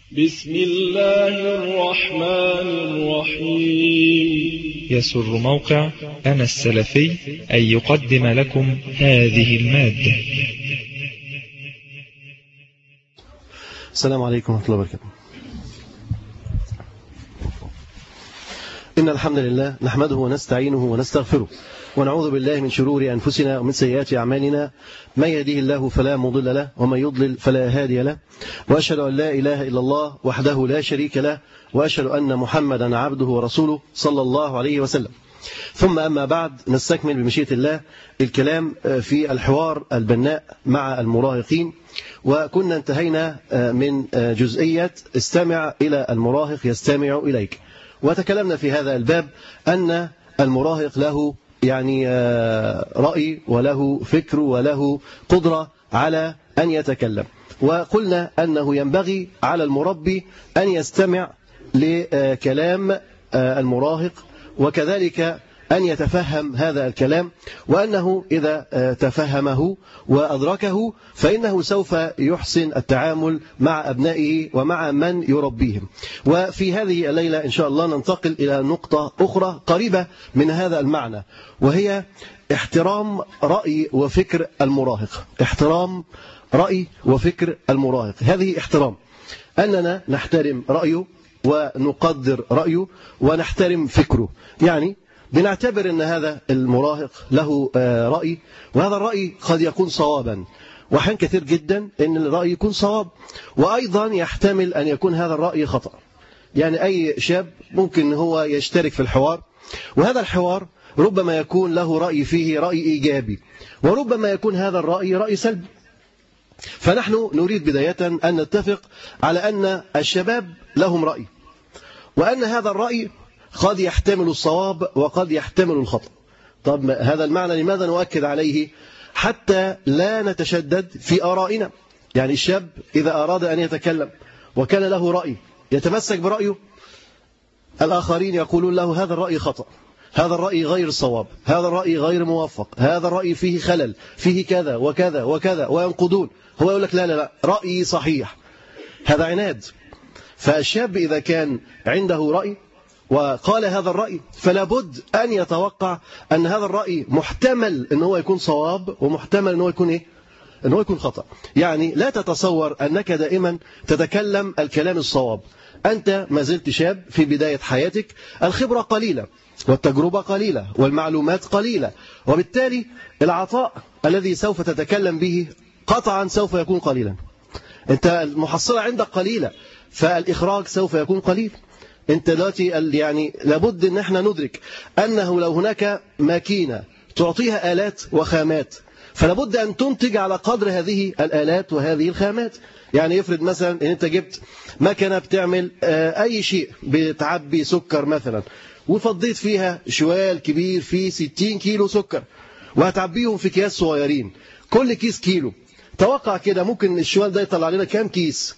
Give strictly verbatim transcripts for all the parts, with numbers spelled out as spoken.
بسم الله الرحمن الرحيم. يسر موقع أنا السلفي أن يقدم لكم هذه المادة. السلام عليكم ورحمة الله وبركاته. إن الحمد لله نحمده ونستعينه ونستغفره ونعوذ بالله من شرور أنفسنا ومن سيئات أعمالنا، من يهديه الله فلا مضل له ومن يضلل فلا هادي له، وأشهد أن لا إله إلا الله وحده لا شريك له، وأشهد أن محمدا عبده ورسوله صلى الله عليه وسلم. ثم أما بعد، نستكمل بمشيئة الله الكلام في الحوار البناء مع المراهقين، وكنا انتهينا من جزئية استمع إلى المراهق يستمع إليك، وتكلمنا في هذا الباب أن المراهق له يعني رأي وله فكر وله قدرة على أن يتكلم، وقلنا أنه ينبغي على المربي أن يستمع لكلام المراهق، وكذلك أن يتفهم هذا الكلام، وأنه إذا تفهمه وأدركه فإنه سوف يحسن التعامل مع أبنائه ومع من يربيهم. وفي هذه الليلة إن شاء الله ننتقل إلى نقطة أخرى قريبة من هذا المعنى، وهي احترام رأي وفكر المراهق. احترام رأي وفكر المراهق، هذه احترام، أننا نحترم رأيه ونقدر رأيه ونحترم فكره. يعني بنعتبر أن هذا المراهق له رأي، وهذا الرأي قد يكون صوابا، وحين كثير جدا أن الرأي يكون صواب، وأيضا يحتمل أن يكون هذا الرأي خطأ. يعني أي شاب ممكن هو يشترك في الحوار، وهذا الحوار ربما يكون له رأي فيه رأي إيجابي، وربما يكون هذا الرأي رأي سلبي. فنحن نريد بداية أن نتفق على أن الشباب لهم رأي، وأن هذا الرأي قد يحتمل الصواب وقد يحتمل الخطأ. طب هذا المعنى لماذا نؤكد عليه؟ حتى لا نتشدد في آرائنا. يعني الشاب إذا أراد أن يتكلم وكان له رأي يتمسك برأيه، الآخرين يقولون له هذا الرأي خطأ، هذا الرأي غير صواب، هذا الرأي غير موفق، هذا الرأي فيه خلل، فيه كذا وكذا وكذا، وينقضون. هو يقول لك لا لا لا رأيي صحيح. هذا عناد. فالشاب إذا كان عنده رأي وقال هذا الرأي، فلا بد أن يتوقع أن هذا الرأي محتمل أن هو يكون صواب، ومحتمل أن هو يكون إيه؟ أن هو يكون خطأ. يعني لا تتصور أنك دائما تتكلم الكلام الصواب. أنت ما زلت شاب في بداية حياتك، الخبرة قليلة والتجربة قليلة والمعلومات قليلة، وبالتالي العطاء الذي سوف تتكلم به قطعا سوف يكون قليلا. أنت المحصلة عندك قليلة، فالإخراج سوف يكون قليل. انت دلوقتي يعني لابد ان احنا ندرك انه لو هناك ماكينه تعطيها آلات وخامات، فلابد ان تنتج على قدر هذه الآلات وهذه الخامات. يعني يفرض مثلا ان انت جبت مكنه بتعمل اي شيء، بتعبي سكر مثلا، وفضيت فيها شوال كبير فيه ستين كيلو سكر، وهتعبيهم في اكياس صغيرين، كل كيس كيلو. توقع كده ممكن الشوال ده يطلع لنا كام كيس؟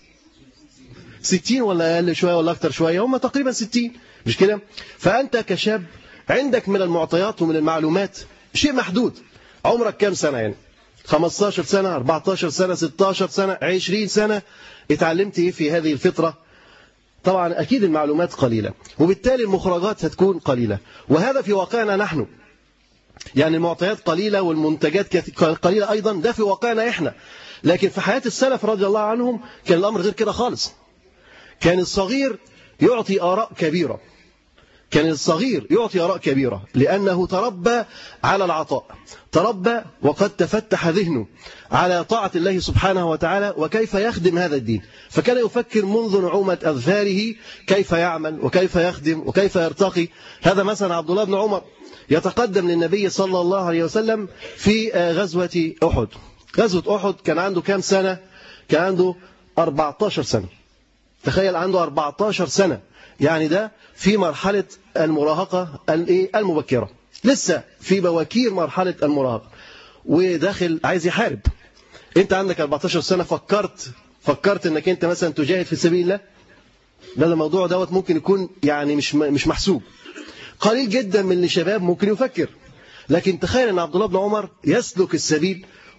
ستين ولا أقل شوية ولا أكتر شوية؟ هم تقريبا ستين، مش كده؟ فأنت كشاب عندك من المعطيات ومن المعلومات شيء محدود. عمرك كام سنة؟ يعني خمستاشر سنة، أربعتاشر سنة، ستاشر سنة، عشرين سنة. اتعلمت إيه في هذه الفترة؟ طبعا أكيد المعلومات قليلة، وبالتالي المخرجات هتكون قليلة، وهذا في واقعنا نحن. يعني المعطيات قليلة والمنتجات قليلة أيضا، ده في واقعنا إحنا. لكن في حياة السلف رضي الله عنهم كان الأمر غير كده خالص. كان الصغير يعطي آراء كبيرة، كان الصغير يعطي آراء كبيرة لأنه تربى على العطاء، تربى وقد تفتح ذهنه على طاعة الله سبحانه وتعالى وكيف يخدم هذا الدين. فكان يفكر منذ نعومة أظفاره كيف يعمل وكيف يخدم وكيف يرتقي. هذا مثلا عبد الله بن عمر يتقدم للنبي صلى الله عليه وسلم في غزوة أحد. غزوة أحد كان عنده كام سنة؟ كان عنده أربعتاشر سنة. تخيل عنده أربعتاشر سنة، يعني ده في مرحلة المراهقة المبكرة، لسه في بواكير مرحلة المراهقة، وداخل عايز يحارب. انت عندك أربعتاشر سنة، فكرت فكرت انك انت مثلا تجاهد في سبيل الله؟ ده الموضوع دوت ممكن يكون يعني مش مش محسوب. قليل جدا من الشباب ممكن يفكر. لكن تخيل ان عبد الله بن عمر يسلك السبيل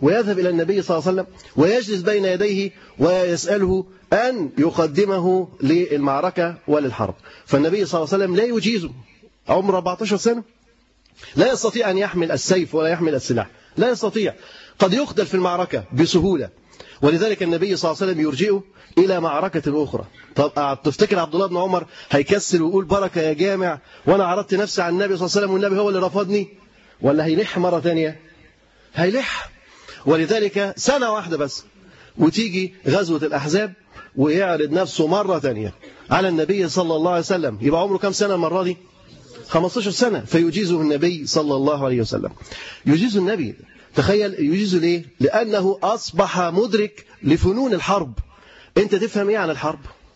ويذهب إلى النبي صلى الله عليه وسلم ويجلس بين يديه ويسأله أن يقدمه للمعركة وللحرب. فالنبي صلى الله عليه وسلم لا يجيزه، عمره أربعة عشر سنة، لا يستطيع أن يحمل السيف ولا يحمل السلاح، لا يستطيع، قد يقتل في المعركة بسهولة. ولذلك النبي صلى الله عليه وسلم يرجئه إلى معركة أخرى. طب تفتكر عبد الله بن عمر هيكسل ويقول بركة يا جامع وأنا عرضت نفسي على النبي صلى الله عليه وسلم والنبي هو اللي رفضني، ولا هيلح مرة ثانية؟ هيلح. ولذلك سنة واحدة بس وتيجي غزوة الأحزاب ويعرض نفسه مرة ثانية على النبي صلى الله عليه وسلم. يبقى عمره كم سنة المرة دي؟ خمسة عشر سنة. فيجيزه النبي صلى الله عليه وسلم. يجيزه النبي، تخيل يجيزه ليه؟ لأنه أصبح مدرك لفنون الحرب. أنت تفهم إيه عن الحرب؟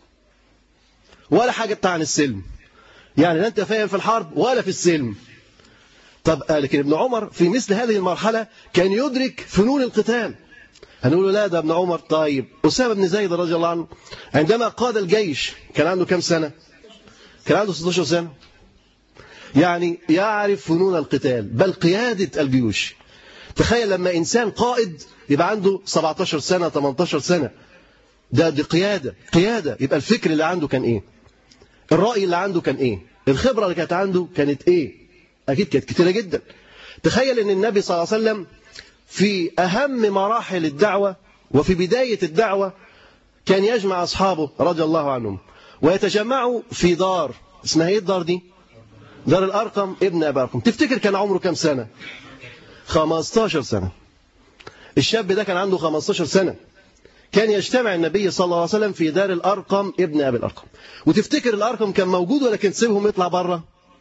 ولا حاجة عن السلم، يعني لا أنت فاهم في الحرب ولا في السلم. طب لكن ابن عمر في مثل هذه المرحلة كان يدرك فنون القتال. هنقول له لا ده ابن عمر. طيب أسامة بن زيد رضي الله عنه عندما قاد الجيش كان عنده كم سنة؟ كان عنده ستة عشر سنة. يعني يعرف فنون القتال بل قيادة الجيوش. تخيل لما إنسان قائد يبقى عنده سبعة عشر سنة ثمانية عشر سنة، ده دي قيادة قيادة. يبقى الفكر اللي عنده كان إيه؟ الرأي اللي عنده كان إيه؟ الخبرة اللي كانت عنده كانت إيه؟ أكيد كانت كتيرة جدا. تخيل أن النبي صلى الله عليه وسلم في أهم مراحل الدعوة وفي بداية الدعوة كان يجمع أصحابه رضي الله عنهم ويتجمعوا في دار اسمها إيه الدار دي؟ دار الأرقم ابن أبي أرقم. تفتكر كان عمره كم سنة؟ خمسة عشر سنة. الشاب ده كان عنده خمسة عشر سنة. كان يجتمع النبي صلى الله عليه وسلم في دار الأرقم ابن أبي الأرقم. وتفتكر الأرقم كان موجود ولا كان سيبهم يطلع بره؟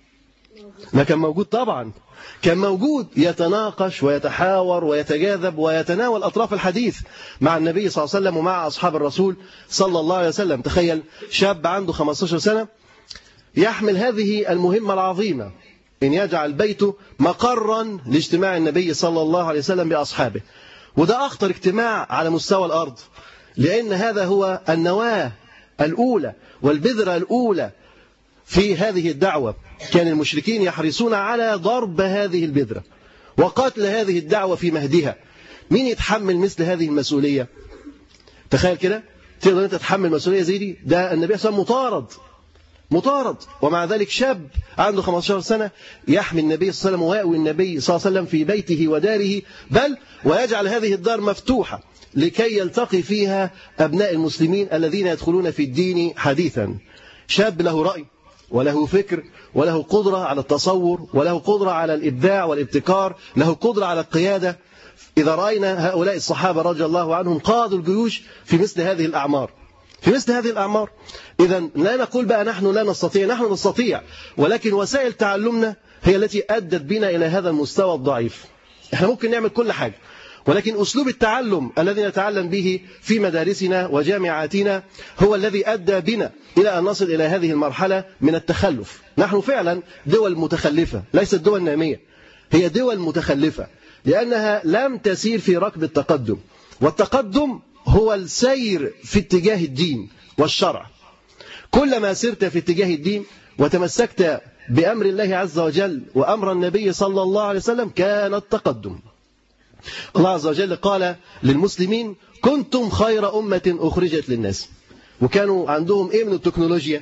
ما كان موجود طبعا، كان موجود يتناقش ويتحاور ويتجاذب ويتناول أطراف الحديث مع النبي صلى الله عليه وسلم ومع أصحاب الرسول صلى الله عليه وسلم. تخيل شاب عنده خمسة عشر سنة يحمل هذه المهمة العظيمة، إن يجعل بيته مقرا لاجتماع النبي صلى الله عليه وسلم بأصحابه. وده أخطر اجتماع على مستوى الأرض، لأن هذا هو النواة الأولى والبذرة الأولى في هذه الدعوة. كان المشركين يحرصون على ضرب هذه البذرة وقتل هذه الدعوة في مهدها. مين يتحمل مثل هذه المسؤولية؟ تخيل كده، تقدر أنت تتحمل مسؤولية زي دي؟ ده النبي صلى الله عليه وسلم مطارد مطارد ومع ذلك شاب عنده خمسة عشر سنة يحمي النبي صلى الله عليه وسلم ويأوي النبي صلى الله عليه وسلم في بيته وداره، بل ويجعل هذه الدار مفتوحة لكي يلتقي فيها أبناء المسلمين الذين يدخلون في الدين حديثا. شاب له رأي وله فكر وله قدرة على التصور وله قدرة على الإبداع والابتكار، له قدرة على القيادة. إذا رأينا هؤلاء الصحابة رضي الله عنهم قادوا الجيوش في مثل هذه الأعمار في مثل هذه الأعمار. إذا لا نقول بقى نحن لا نستطيع، نحن نستطيع، ولكن وسائل تعلمنا هي التي أدت بنا إلى هذا المستوى الضعيف. احنا ممكن نعمل كل حاجة، ولكن أسلوب التعلم الذي نتعلم به في مدارسنا وجامعاتنا هو الذي أدى بنا إلى أن نصل إلى هذه المرحلة من التخلف. نحن فعلا دول متخلفة، ليست دول نامية، هي دول متخلفة لأنها لم تسير في ركب التقدم. والتقدم هو السير في اتجاه الدين والشرع. كلما سرت في اتجاه الدين وتمسكت بأمر الله عز وجل وأمر النبي صلى الله عليه وسلم كان التقدم. الله عز وجل قال للمسلمين كنتم خير أمة أخرجت للناس. وكانوا عندهم إيه من التكنولوجيا؟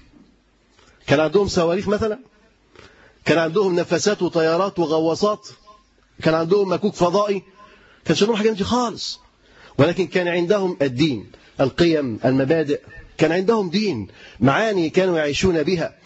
كان عندهم صواريخ مثلا، كان عندهم نفسات وطيارات وغواصات، كان عندهم مكوك فضائي، كانش عندهم حاجة دي خالص. ولكن كان عندهم الدين، القيم، المبادئ، كان عندهم دين، معاني كانوا يعيشون بها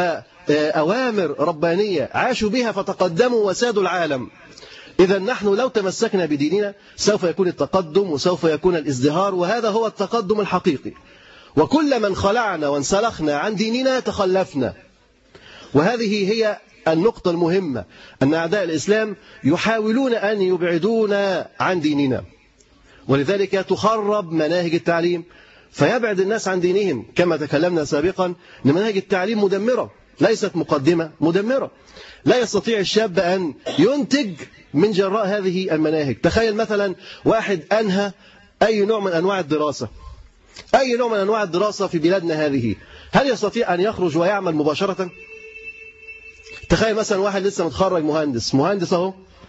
وأوامر ربانية عاشوا بها فتقدموا وسادوا العالم. إذا نحن لو تمسكنا بديننا سوف يكون التقدم وسوف يكون الازدهار، وهذا هو التقدم الحقيقي. وكل من خلعنا وانسلخنا عن ديننا تخلفنا. وهذه هي النقطة المهمة، أن أعداء الإسلام يحاولون أن يبعدونا عن ديننا، ولذلك تخرب مناهج التعليم فيبعد الناس عن دينهم. كما تكلمنا سابقا أن مناهج التعليم مدمرة، ليست مقدمة، مدمرة. لا يستطيع الشاب أن ينتج من جراء هذه المناهج. تخيل مثلا واحد أنهى أي نوع من أنواع الدراسة أي نوع من أنواع الدراسة في بلادنا هذه، هل يستطيع أن يخرج ويعمل مباشرة؟ تخيل مثلا واحد لسه متخرج مهندس مهندس أهو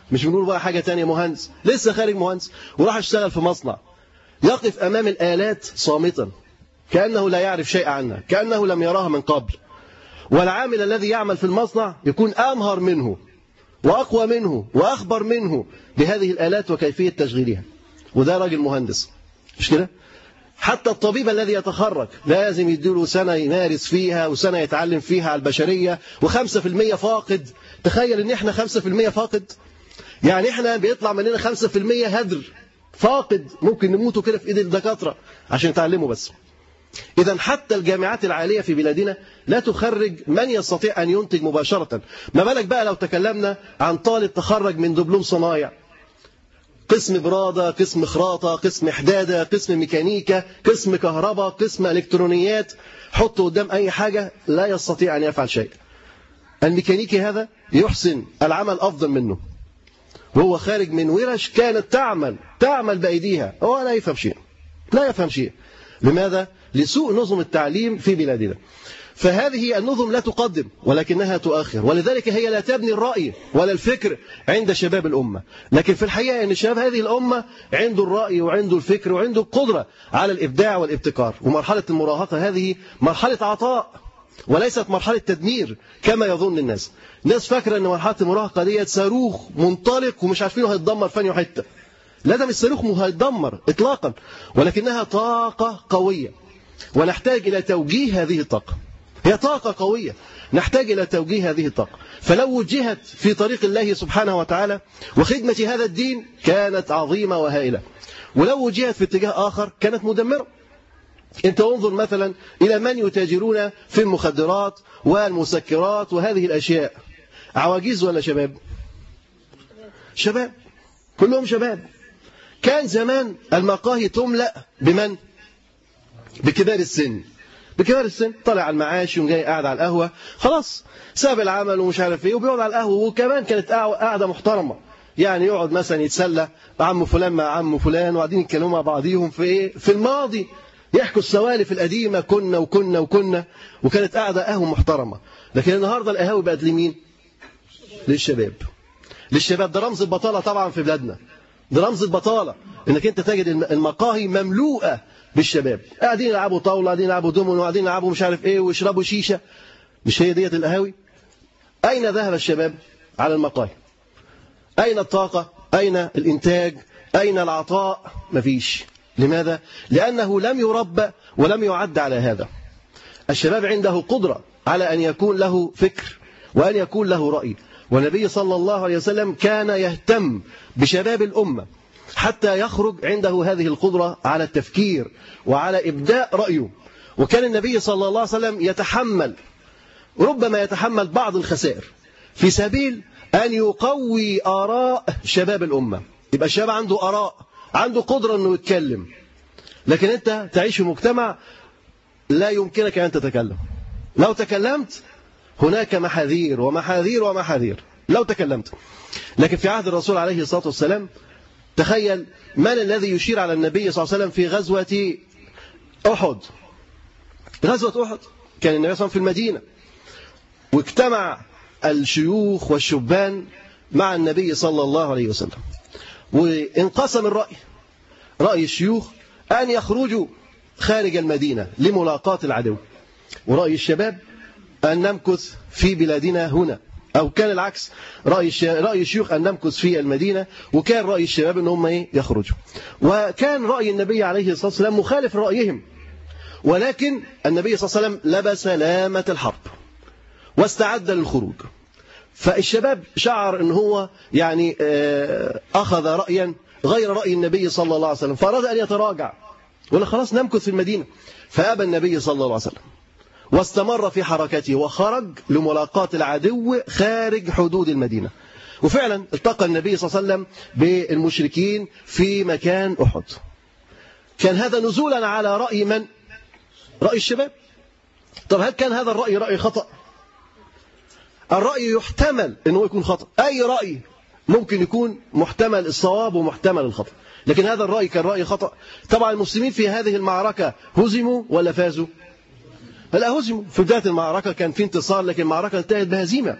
مش بنقول بقى حاجة تانية، مهندس لسه خارج مهندس وراح اشتغل في مصنع، يقف أمام الآلات صامتا كأنه لا يعرف شيء عنها، كأنه لم يراها من قبل. والعامل الذي يعمل في المصنع يكون أمهر منه وأقوى منه وأخبر منه بهذه الآلات وكيفية تشغيلها، وده راجل مهندس، مش كده؟ حتى الطبيب الذي يتخرج لازم يديله سنة يمارس فيها وسنة يتعلم فيها على البشرية، وخمسة في المية فاقد. تخيل ان احنا خمسة في المية فاقد، يعني احنا بيطلع مننا خمسة في المية هدر فاقد، ممكن نموتوا كده في ايد الدكاترة عشان يتعلموا بس. إذا حتى الجامعات العالية في بلادنا لا تخرج من يستطيع أن ينتج مباشرة، ما بالك بقى لو تكلمنا عن طالب تخرج من دبلوم صنايع، قسم برادة، قسم خراطة، قسم حدادة، قسم ميكانيكا، قسم كهرباء، قسم إلكترونيات، حطه قدام أي حاجة لا يستطيع أن يفعل شيء. الميكانيكي هذا يحسن العمل أفضل منه، وهو خارج من ورش كانت تعمل تعمل بأيديها، هو لا يفهم شيء، لا يفهم شيء. لماذا؟ لسوء نظم التعليم في بلادنا. فهذه النظم لا تقدم ولكنها تؤخر، ولذلك هي لا تبني الرأي ولا الفكر عند شباب الأمة. لكن في الحقيقة أن شباب هذه الأمة عنده الرأي وعنده الفكر وعنده القدرة على الإبداع والابتكار. ومرحلة المراهقة هذه مرحلة عطاء وليست مرحلة تدمير كما يظن الناس. الناس فاكرة أن مرحلة المراهقة دي صاروخ منطلق ومش عارفينه هيتدمر فين حتة. لا، ده مش صاروخ هيتدمر إطلاقا، ولكنها طاقة قوية ونحتاج إلى توجيه هذه الطاقة. هي طاقة قوية نحتاج إلى توجيه هذه الطاقة، فلو وجهت في طريق الله سبحانه وتعالى وخدمة هذا الدين كانت عظيمة وهائلة، ولو وجهت في اتجاه آخر كانت مدمرة. انت انظر مثلا إلى من يتاجرون في المخدرات والمسكرات وهذه الأشياء، عواجيز ولا شباب؟ شباب، كلهم شباب. كان زمان المقاهي تملأ بمن؟ بكبار السن. بكبار السن طلع على المعاش يوم جاي قاعد على القهوة، خلاص ساب العمل ومش عارف ايه وبيقعد على القهوة. وكمان كانت قاعدة محترمة، يعني يقعد مثلا يتسلى عم فلان مع عم فلان وقاعدين يتكلموا مع بعضيهم في ايه؟ في الماضي، يحكوا السوالف القديمة، كنا وكنا وكنا، وكانت قاعدة قهوة محترمة. لكن النهارده القهاوي بقت لمين؟ للشباب. للشباب. ده رمز البطالة طبعا في بلادنا، ده رمز البطالة انك انت تجد المقاهي مملوءة بالشباب، قاعدين يلعبوا طاولة، قاعدين يلعبوا دومينو، قاعدين يلعبوا مش عارف ايه ويشربوا شيشة. مش هي ديت القهاوي؟ أين ذهب الشباب على المقاهي؟ أين الطاقة؟ أين الإنتاج؟ أين العطاء؟ مفيش. لماذا؟ لأنه لم يربى ولم يعد على هذا. الشباب عنده قدرة على أن يكون له فكر وأن يكون له رأي، والنبي صلى الله عليه وسلم كان يهتم بشباب الأمة حتى يخرج عنده هذه القدرة على التفكير وعلى إبداء رأيه. وكان النبي صلى الله عليه وسلم يتحمل، ربما يتحمل بعض الخسائر في سبيل أن يقوي آراء شباب الأمة. يبقى الشباب عنده آراء، عنده قدرة أنه يتكلم. لكن أنت تعيش في مجتمع لا يمكنك أن تتكلم. لو تكلمت هناك محاذير ومحاذير ومحاذير لو تكلمت. لكن في عهد الرسول عليه الصلاة والسلام تخيل من الذي يشير على النبي صلى الله عليه وسلم في غزوة أحد. غزوة أحد كان النبي صلى الله عليه وسلم في المدينة، واجتمع الشيوخ والشبان مع النبي صلى الله عليه وسلم، وانقسم الرأي. رأي الشيوخ أن يخرجوا خارج المدينة لملاقاة العدو، ورأي الشباب أن نمكث في بلادنا هنا، أو كان العكس، رأي رأي الشيوخ أن نمكث في المدينة، وكان رأي الشباب أن هم إيه؟ يخرجوا. وكان رأي النبي عليه الصلاة والسلام مخالف رأيهم، ولكن النبي صلى الله عليه وسلم لبس لامة الحرب واستعد للخروج. فالشباب شعر أن هو يعني أخذ رأيا غير رأي النبي صلى الله عليه وسلم، فأراد أن يتراجع ولا خلاص نمكث في المدينة. فأبى النبي صلى الله عليه وسلم واستمر في حركته وخرج لملاقاة العدو خارج حدود المدينة. وفعلا التقى النبي صلى الله عليه وسلم بالمشركين في مكان أحد. كان هذا نزولا على رأي من؟ رأي الشباب. طب هل كان هذا الرأي رأي خطأ؟ الرأي يحتمل أنه يكون خطأ، أي رأي ممكن يكون محتمل الصواب ومحتمل الخطأ، لكن هذا الرأي كان رأي خطأ. طبعا المسلمين في هذه المعركة هزموا ولا فازوا؟ لا، هزموا. في بداية المعركة كان في انتصار، لكن المعركة انتهت بهزيمة.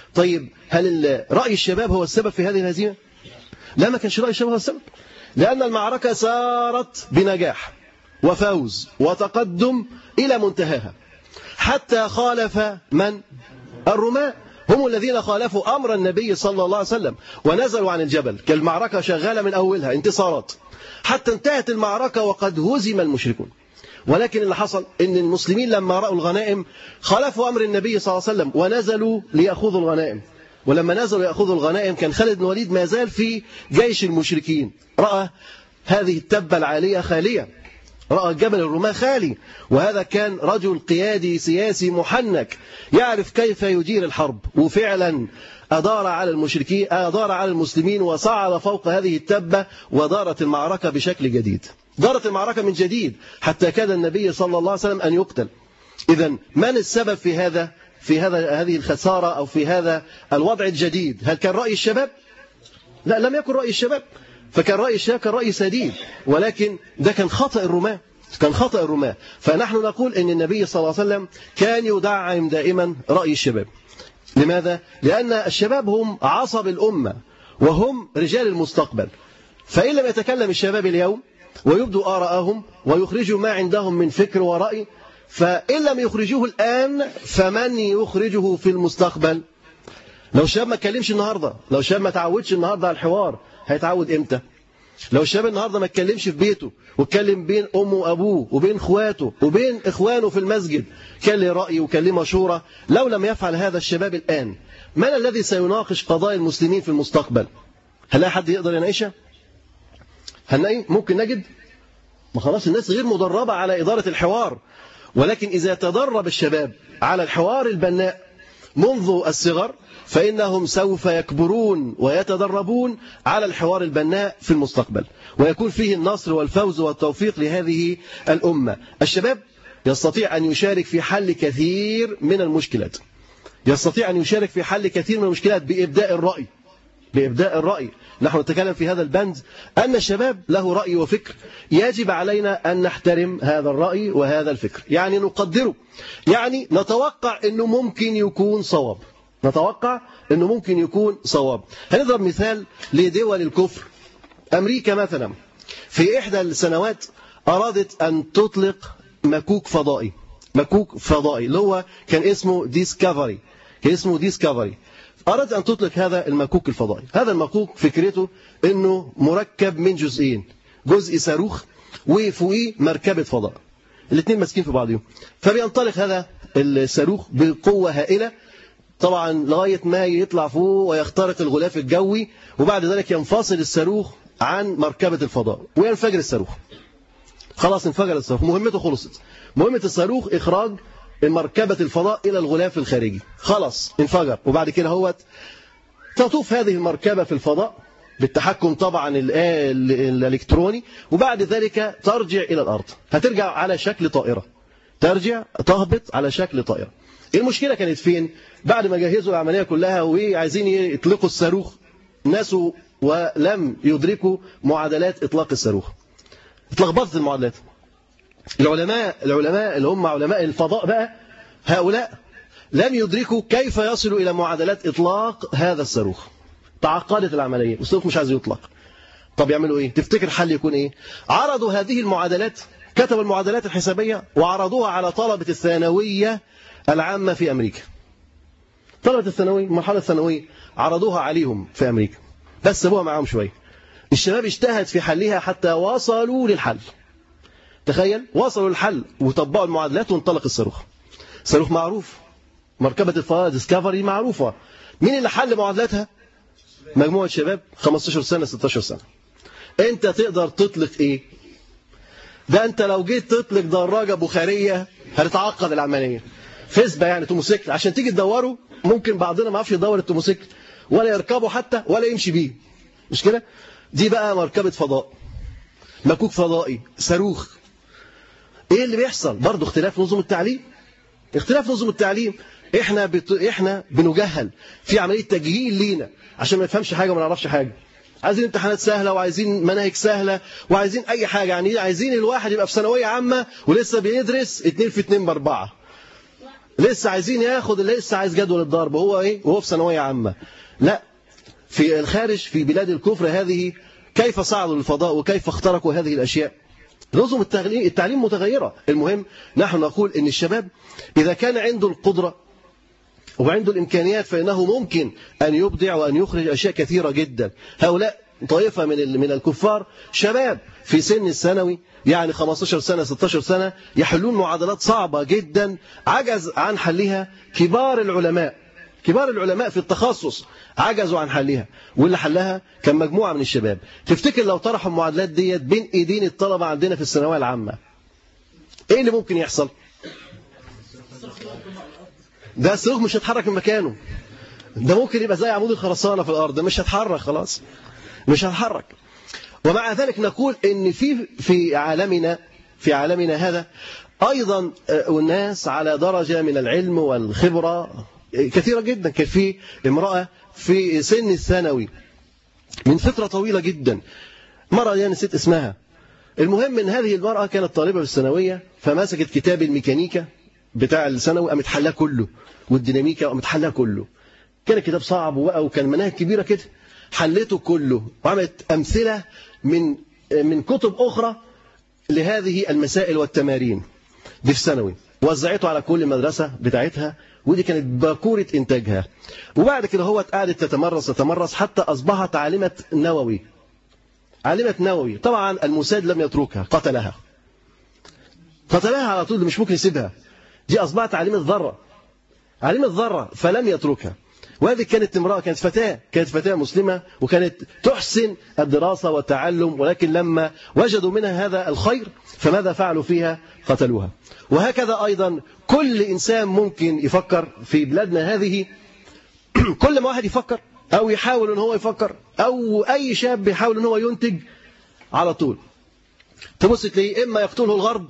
طيب هل رأي الشباب هو السبب في هذه الهزيمة؟ لا، ما كانش رأي الشباب هو السبب، لأن المعركة سارت بنجاح وفوز وتقدم إلى منتهاها، حتى خالف من؟ الرماة، هم الذين خالفوا أمر النبي صلى الله عليه وسلم ونزلوا عن الجبل. كالمعركة شغالة من أولها انتصارات حتى انتهت المعركة وقد هزم المشركون. ولكن اللي حصل ان المسلمين لما رأوا الغنائم خالفوا أمر النبي صلى الله عليه وسلم ونزلوا ليأخذوا الغنائم. ولما نزلوا يأخذوا الغنائم كان خالد بن الوليد ما زال في جيش المشركين، رأى هذه التبة العالية خالية، رأى جبل الرماة خالي، وهذا كان رجل قيادي سياسي محنك يعرف كيف يدير الحرب، وفعلا أدار على المشركين، أدار على المسلمين وصعد فوق هذه التبة، ودارت المعركة بشكل جديد، دارت المعركة من جديد حتى كاد النبي صلى الله عليه وسلم أن يقتل. إذن من السبب في هذا في هذا هذه الخسارة أو في هذا الوضع الجديد؟ هل كان رأي الشباب؟ لا، لم يكن رأي الشباب، فكان رأي الشباب كان رأي سديد، ولكن ده كان خطأ الرماة، كان خطأ الرماة. فنحن نقول أن النبي صلى الله عليه وسلم كان يدعم دائما رأي الشباب. لماذا؟ لأن الشباب هم عصب الأمة وهم رجال المستقبل، فإن لم يتكلم الشباب اليوم ويبدوا آراءهم ويخرجوا ما عندهم من فكر ورأي، فإن لم يخرجوه الآن فمن يخرجه في المستقبل؟ لو الشباب ما اتكلمش النهاردة، لو الشباب ما تعودش النهاردة على الحوار، هيتعود إمتى؟ لو الشاب النهارده ما اتكلمش في بيته واتكلم بين امه وابوه وبين اخواته وبين اخوانه في المسجد، كان له راي وكان له مشوره، لو لم يفعل هذا الشباب الان، من الذي سيناقش قضايا المسلمين في المستقبل؟ هل لا حد يقدر يناقشها؟ هنلاقي ممكن نجد؟ ما خلاص الناس غير مدربه على اداره الحوار. ولكن اذا تدرب الشباب على الحوار البناء منذ الصغر فإنهم سوف يكبرون ويتدربون على الحوار البناء في المستقبل، ويكون فيه النصر والفوز والتوفيق لهذه الأمة. الشباب يستطيع أن يشارك في حل كثير من المشكلات، يستطيع أن يشارك في حل كثير من المشكلات بإبداء الرأي، بإبداء الرأي. نحن نتكلم في هذا البند أن الشباب له رأي وفكر، يجب علينا أن نحترم هذا الرأي وهذا الفكر، يعني نقدره، يعني نتوقع أنه ممكن يكون صواب، نتوقع أنه ممكن يكون صواب. هنضرب مثال لدول الكفر. أمريكا مثلا في إحدى السنوات أرادت أن تطلق مكوك فضائي، مكوك فضائي اللي هو كان اسمه ديسكفري، كان اسمه ديسكفري. أراد أن تطلق هذا المكوك الفضائي. هذا المكوك فكرته أنه مركب من جزئين، جزء صاروخ وفوقيه مركبة فضاء، الاثنين ماسكين في بعضهم، فبينطلق هذا الصاروخ بقوة هائلة طبعا لغاية ما يطلع فوق ويخترق الغلاف الجوي، وبعد ذلك ينفصل الصاروخ عن مركبة الفضاء وينفجر الصاروخ. خلاص انفجر الصاروخ، مهمته خلصت. مهمة الصاروخ إخراج مركبة الفضاء إلى الغلاف الخارجي، خلاص انفجر. وبعد كده هو تطوف هذه المركبة في الفضاء بالتحكم طبعا الإلكتروني، وبعد ذلك ترجع إلى الأرض، هترجع على شكل طائرة، ترجع تهبط على شكل طائرة. المشكلة كانت فين؟ بعد ما جهزوا العملية كلها وعايزين يطلقوا الصاروخ، ناسوا ولم يدركوا معادلات إطلاق الصاروخ، اتلخبطت المعادلات. العلماء العلماء اللي هم علماء الفضاء بقى، هؤلاء لم يدركوا كيف يصلوا إلى معادلات إطلاق هذا الصاروخ. تعقدت العملية، الصاروخ مش عايز يطلق. طب يعملوا إيه؟ تفتكر حل يكون إيه؟ عرضوا هذه المعادلات، كتبوا المعادلات الحسابية وعرضوها على طلبة الثانوية العامة في أمريكا. طلبة الثانوية، المرحلة الثانوية، عرضوها عليهم في أمريكا، بس سابوها معاهم شوية. الشباب اجتهد في حلها حتى وصلوا للحل. تخيل، وصلوا للحل وطبقوا المعادلات وانطلق الصاروخ. صاروخ معروف، مركبة الفضاء ديسكفري معروفة. مين اللي حل معادلاتها؟ مجموعة شباب خمستاشر سنة ستاشر سنة. انت تقدر تطلق ايه؟ ده انت لو جيت تطلق دراجة بخارية هتتعقد العملية. فسبة يعني توموسيكل، عشان تيجي تدوره ممكن بعضنا ما عرفش يدور التوموسيكل ولا يركبه حتى ولا يمشي بيه، مش كده؟ دي بقى مركبة فضاء، مكوك فضائي، صاروخ. ايه اللي بيحصل؟ برضه اختلاف نظم التعليم، اختلاف نظم التعليم. احنا بت... احنا بنجهل في عمليه تجهيل لينا عشان ما نفهمش حاجه وما نعرفش حاجه. عايزين امتحانات سهله وعايزين مناهج سهله وعايزين اي حاجه، يعني عايزين الواحد يبقى في ثانويه عامه ولسه بيدرس اتنين في اتنين باربعه. لسه عايزين ياخد اللي لسه عايز جدول الضرب هو ايه وهو في ثانويه عامه. لا، في الخارج في بلاد الكفر هذه كيف صعدوا للفضاء وكيف اخترقوا هذه الاشياء. نظم التعليم متغيره. المهم نحن نقول ان الشباب اذا كان عنده القدره وعنده الامكانيات فانه ممكن ان يبدع وان يخرج اشياء كثيره جدا. هؤلاء طائفه من من الكفار شباب في سن الثانوي يعني خمستاشر سنة ستاشر سنة يحلون معادلات صعبة جدا عجز عن حلها كبار العلماء. كبار العلماء في التخصص عجزوا عن حلها، واللي حلها كان مجموعة من الشباب. تفتكر لو طرحوا المعادلات ديت بين ايدين الطلبة عندنا في الثانوية العامة ايه اللي ممكن يحصل؟ ده الصاروخ مش هيتحرك من مكانه، ده ممكن يبقى زي عمود الخرسانة في الأرض، مش هيتحرك خلاص، مش هيتحرك. ومع ذلك نقول ان في في عالمنا في عالمنا هذا ايضا الناس على درجه من العلم والخبره كثيره جدا. كان في امراه في سن الثانوي من فتره طويله جدا، مرة يعني نسيت اسمها. المهم ان هذه المراه كانت طالبه في الثانويه، فمسكت كتاب الميكانيكا بتاع الثانوي قامت حلاه كله، والديناميكا قامت حلاه كله. كان الكتاب صعب وكان مناهج كبيره كده، حلته كله وعملت امثله من من كتب أخرى لهذه المسائل والتمارين دي في ثانوي، وزعته على كل مدرسة بتاعتها، ودي كانت باكورة إنتاجها. وبعد كده هو قعدت تتمرس تتمرس حتى أصبحت عالمة نووي. عالمة نووي. طبعا الموساد لم يتركها، قتلها قتلها على طول، مش ممكن يسيبها. دي أصبحت عالمة ذرة، عالمة ذرة، فلم يتركها. وهذه كانت امرأة، كانت فتاة كانت فتاة مسلمة، وكانت تحسن الدراسة والتعلم، ولكن لما وجدوا منها هذا الخير فماذا فعلوا فيها؟ قتلوها. وهكذا أيضا كل إنسان ممكن يفكر في بلادنا هذه، كل ما واحد يفكر أو يحاول أن هو يفكر، أو أي شاب يحاول أن هو ينتج، على طول تبص تلاقيه إما يقتله الغرب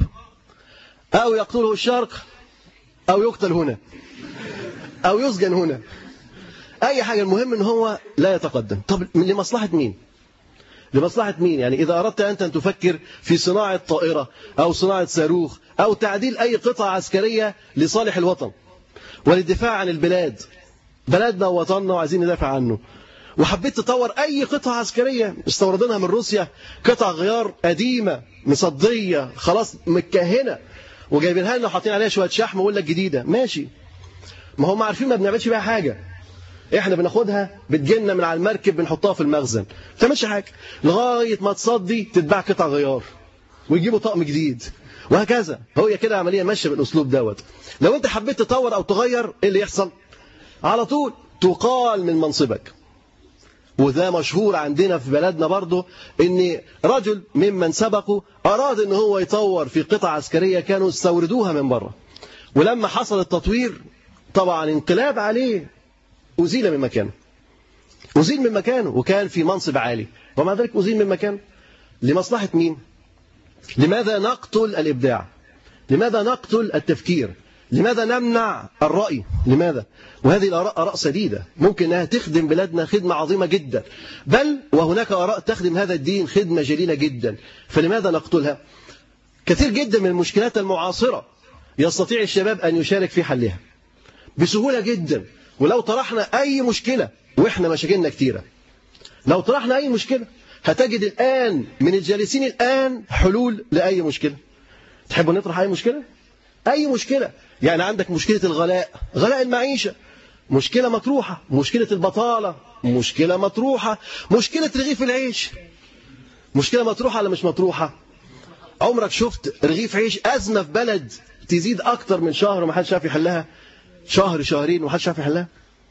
أو يقتله الشرق أو يقتل هنا أو يسجن هنا، أي حاجة. المهم أن هو لا يتقدم. طب لمصلحة مين؟ لمصلحة مين؟ يعني إذا أردت أنت أن تفكر في صناعة طائرة أو صناعة صاروخ أو تعديل أي قطعة عسكرية لصالح الوطن وللدفاع عن البلاد، بلدنا ووطننا وعايزين ندافع عنه، وحبيت تطور أي قطعة عسكرية استوردناها من روسيا، قطع غيار قديمة مصدية خلاص متكهنة وجايبينها لنا وحاطين عليها شوية شحم ويقول لك جديدة، ماشي. ما هم عارفين ما بنعملش بيها حاجة، احنا بناخدها بتجينا من على المركب بنحطها في المخزن، ما بتعملش حاجه لغايه ما تصدي تتباع قطع غيار ويجيبوا طقم جديد، وهكذا. هي كده عمليه ماشيه بالاسلوب دوت. لو انت حبيت تطور او تغير ايه اللي يحصل؟ على طول تقال من منصبك. وده مشهور عندنا في بلدنا برضه، ان رجل ممن سبقوا اراد ان هو يطور في قطع عسكريه كانوا استوردوها من بره، ولما حصل التطوير طبعا انقلاب عليه، أزيل من مكانه أزيل من مكانه وكان في منصب عالي، ومع ذلك أزيل من مكانه. لمصلحة مين؟ لماذا نقتل الإبداع؟ لماذا نقتل التفكير؟ لماذا نمنع الرأي؟ لماذا؟ وهذه الآراء آراء سديدة ممكن أنها تخدم بلادنا خدمة عظيمة جدا، بل وهناك آراء تخدم هذا الدين خدمة جليلة جدا، فلماذا نقتلها؟ كثير جدا من المشكلات المعاصرة يستطيع الشباب أن يشارك في حلها بسهولة جدا. ولو طرحنا أي مشكلة، وإحنا مشاكلنا كتيرة، لو طرحنا أي مشكلة هتجد الآن من الجالسين الآن حلول لأي مشكلة. تحبوا نطرح أي مشكلة؟ أي مشكلة. يعني عندك مشكلة الغلاء، غلاء المعيشة، مشكلة مطروحة. مشكلة البطالة، مشكلة مطروحة. مشكلة رغيف العيش، مشكلة مطروحة ولا مش مطروحة؟ عمرك شفت رغيف عيش أزمة في بلد تزيد أكتر من شهر وما حدش عارف يحلها؟ شهر شهرين ومحدش عارف يحلها؟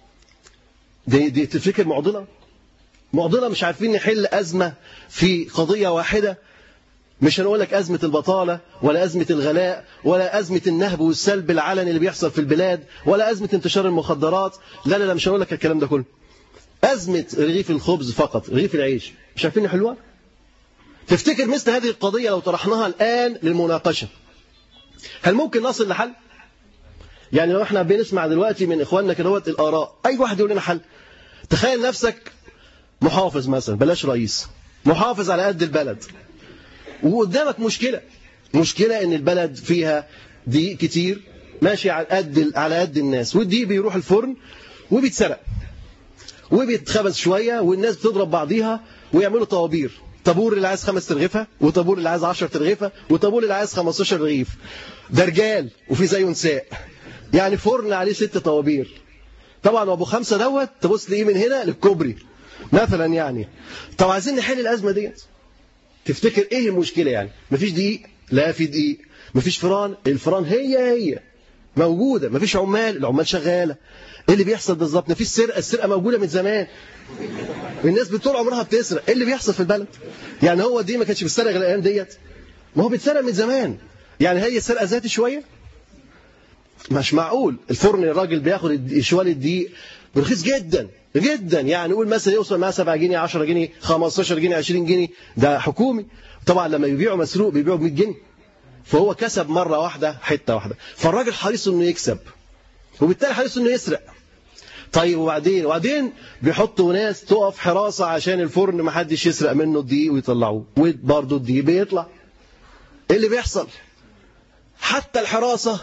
دي, دي تفتكر معضلة؟ معضلة مش عارفين نحل أزمة في قضية واحدة. مش هنقول لك أزمة البطالة ولا أزمة الغلاء ولا أزمة النهب والسلب العلني اللي بيحصل في البلاد ولا أزمة انتشار المخدرات، لا لا لا مش هنقول لك الكلام ده كله. أزمة رغيف الخبز فقط، رغيف العيش، مش عارفين نحلوها؟ تفتكر مثل هذه القضية لو طرحناها الآن للمناقشة هل ممكن نصل لحل؟ يعني لو احنا بنسمع دلوقتي من اخواننا كده الآراء، اي واحد يقول لنا حل. تخيل نفسك محافظ مثلا، بلاش رئيس، محافظ على قد البلد، وقدامك مشكلة مشكلة ان البلد فيها ضيق كتير، ماشي على قد على قد الناس، والدقيق بيروح الفرن وبيتسرق وبيتخبز شويه، والناس بتضرب بعضيها ويعملوا طوابير، طابور اللي عايز خمس ترغيفه، وطابور اللي عايز عشرة ترغيفه، وطابور اللي عايز خمستاشر رغيف. ده رجال وفي زيه نساء، يعني فرن عليه ست طوابير. طبعا ابو خمسه دوت تبص ليه من هنا للكوبري مثلا يعني. طب عايزين نحل الازمه ديت، تفتكر ايه المشكله يعني؟ مفيش دقيق؟ لا في دقيق. مفيش فران؟ الفران هي هي موجوده. مفيش عمال؟ العمال شغاله. ايه اللي بيحصل بالظبط؟ مفيش سرقه؟ السرقه موجوده من زمان، الناس بطول عمرها بتسرق. ايه اللي بيحصل في البلد؟ يعني هو دي ما كانش بيتسرق غير الايام ديت؟ ما هو بيتسرق من زمان. يعني هي السرقه ذاتي شويه؟ مش معقول. الفرن الراجل بياخد شوال الدقيق برخيص جدا جدا، يعني نقول مثلا يوصل معاه سبعة جنيه، عشرة جنيه، خمستاشر جنيه، عشرين جنيه، ده حكومي. طبعا لما يبيعوا مسروق بيبيعوا ب مية جنيه، فهو كسب مره واحده حته واحده، فالراجل حريص انه يكسب وبالتالي حريص انه يسرق. طيب وبعدين وبعدين بيحطوا ناس تقف حراسه عشان الفرن ما حدش يسرق منه الدقيق ويطلعوه، وبرضه الدقيق بيطلع. ايه اللي بيحصل؟ حتى الحراسه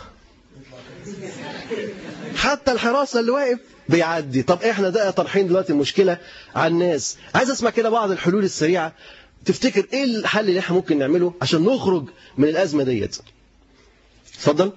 حتى الحراسه اللي واقف بيعدي. طب احنا ده طرحين دلوقتي المشكله على الناس. عايز اسمع كده بعض الحلول السريعه. تفتكر ايه الحل اللي احنا ممكن نعمله عشان نخرج من الازمه ديت؟ اتفضل.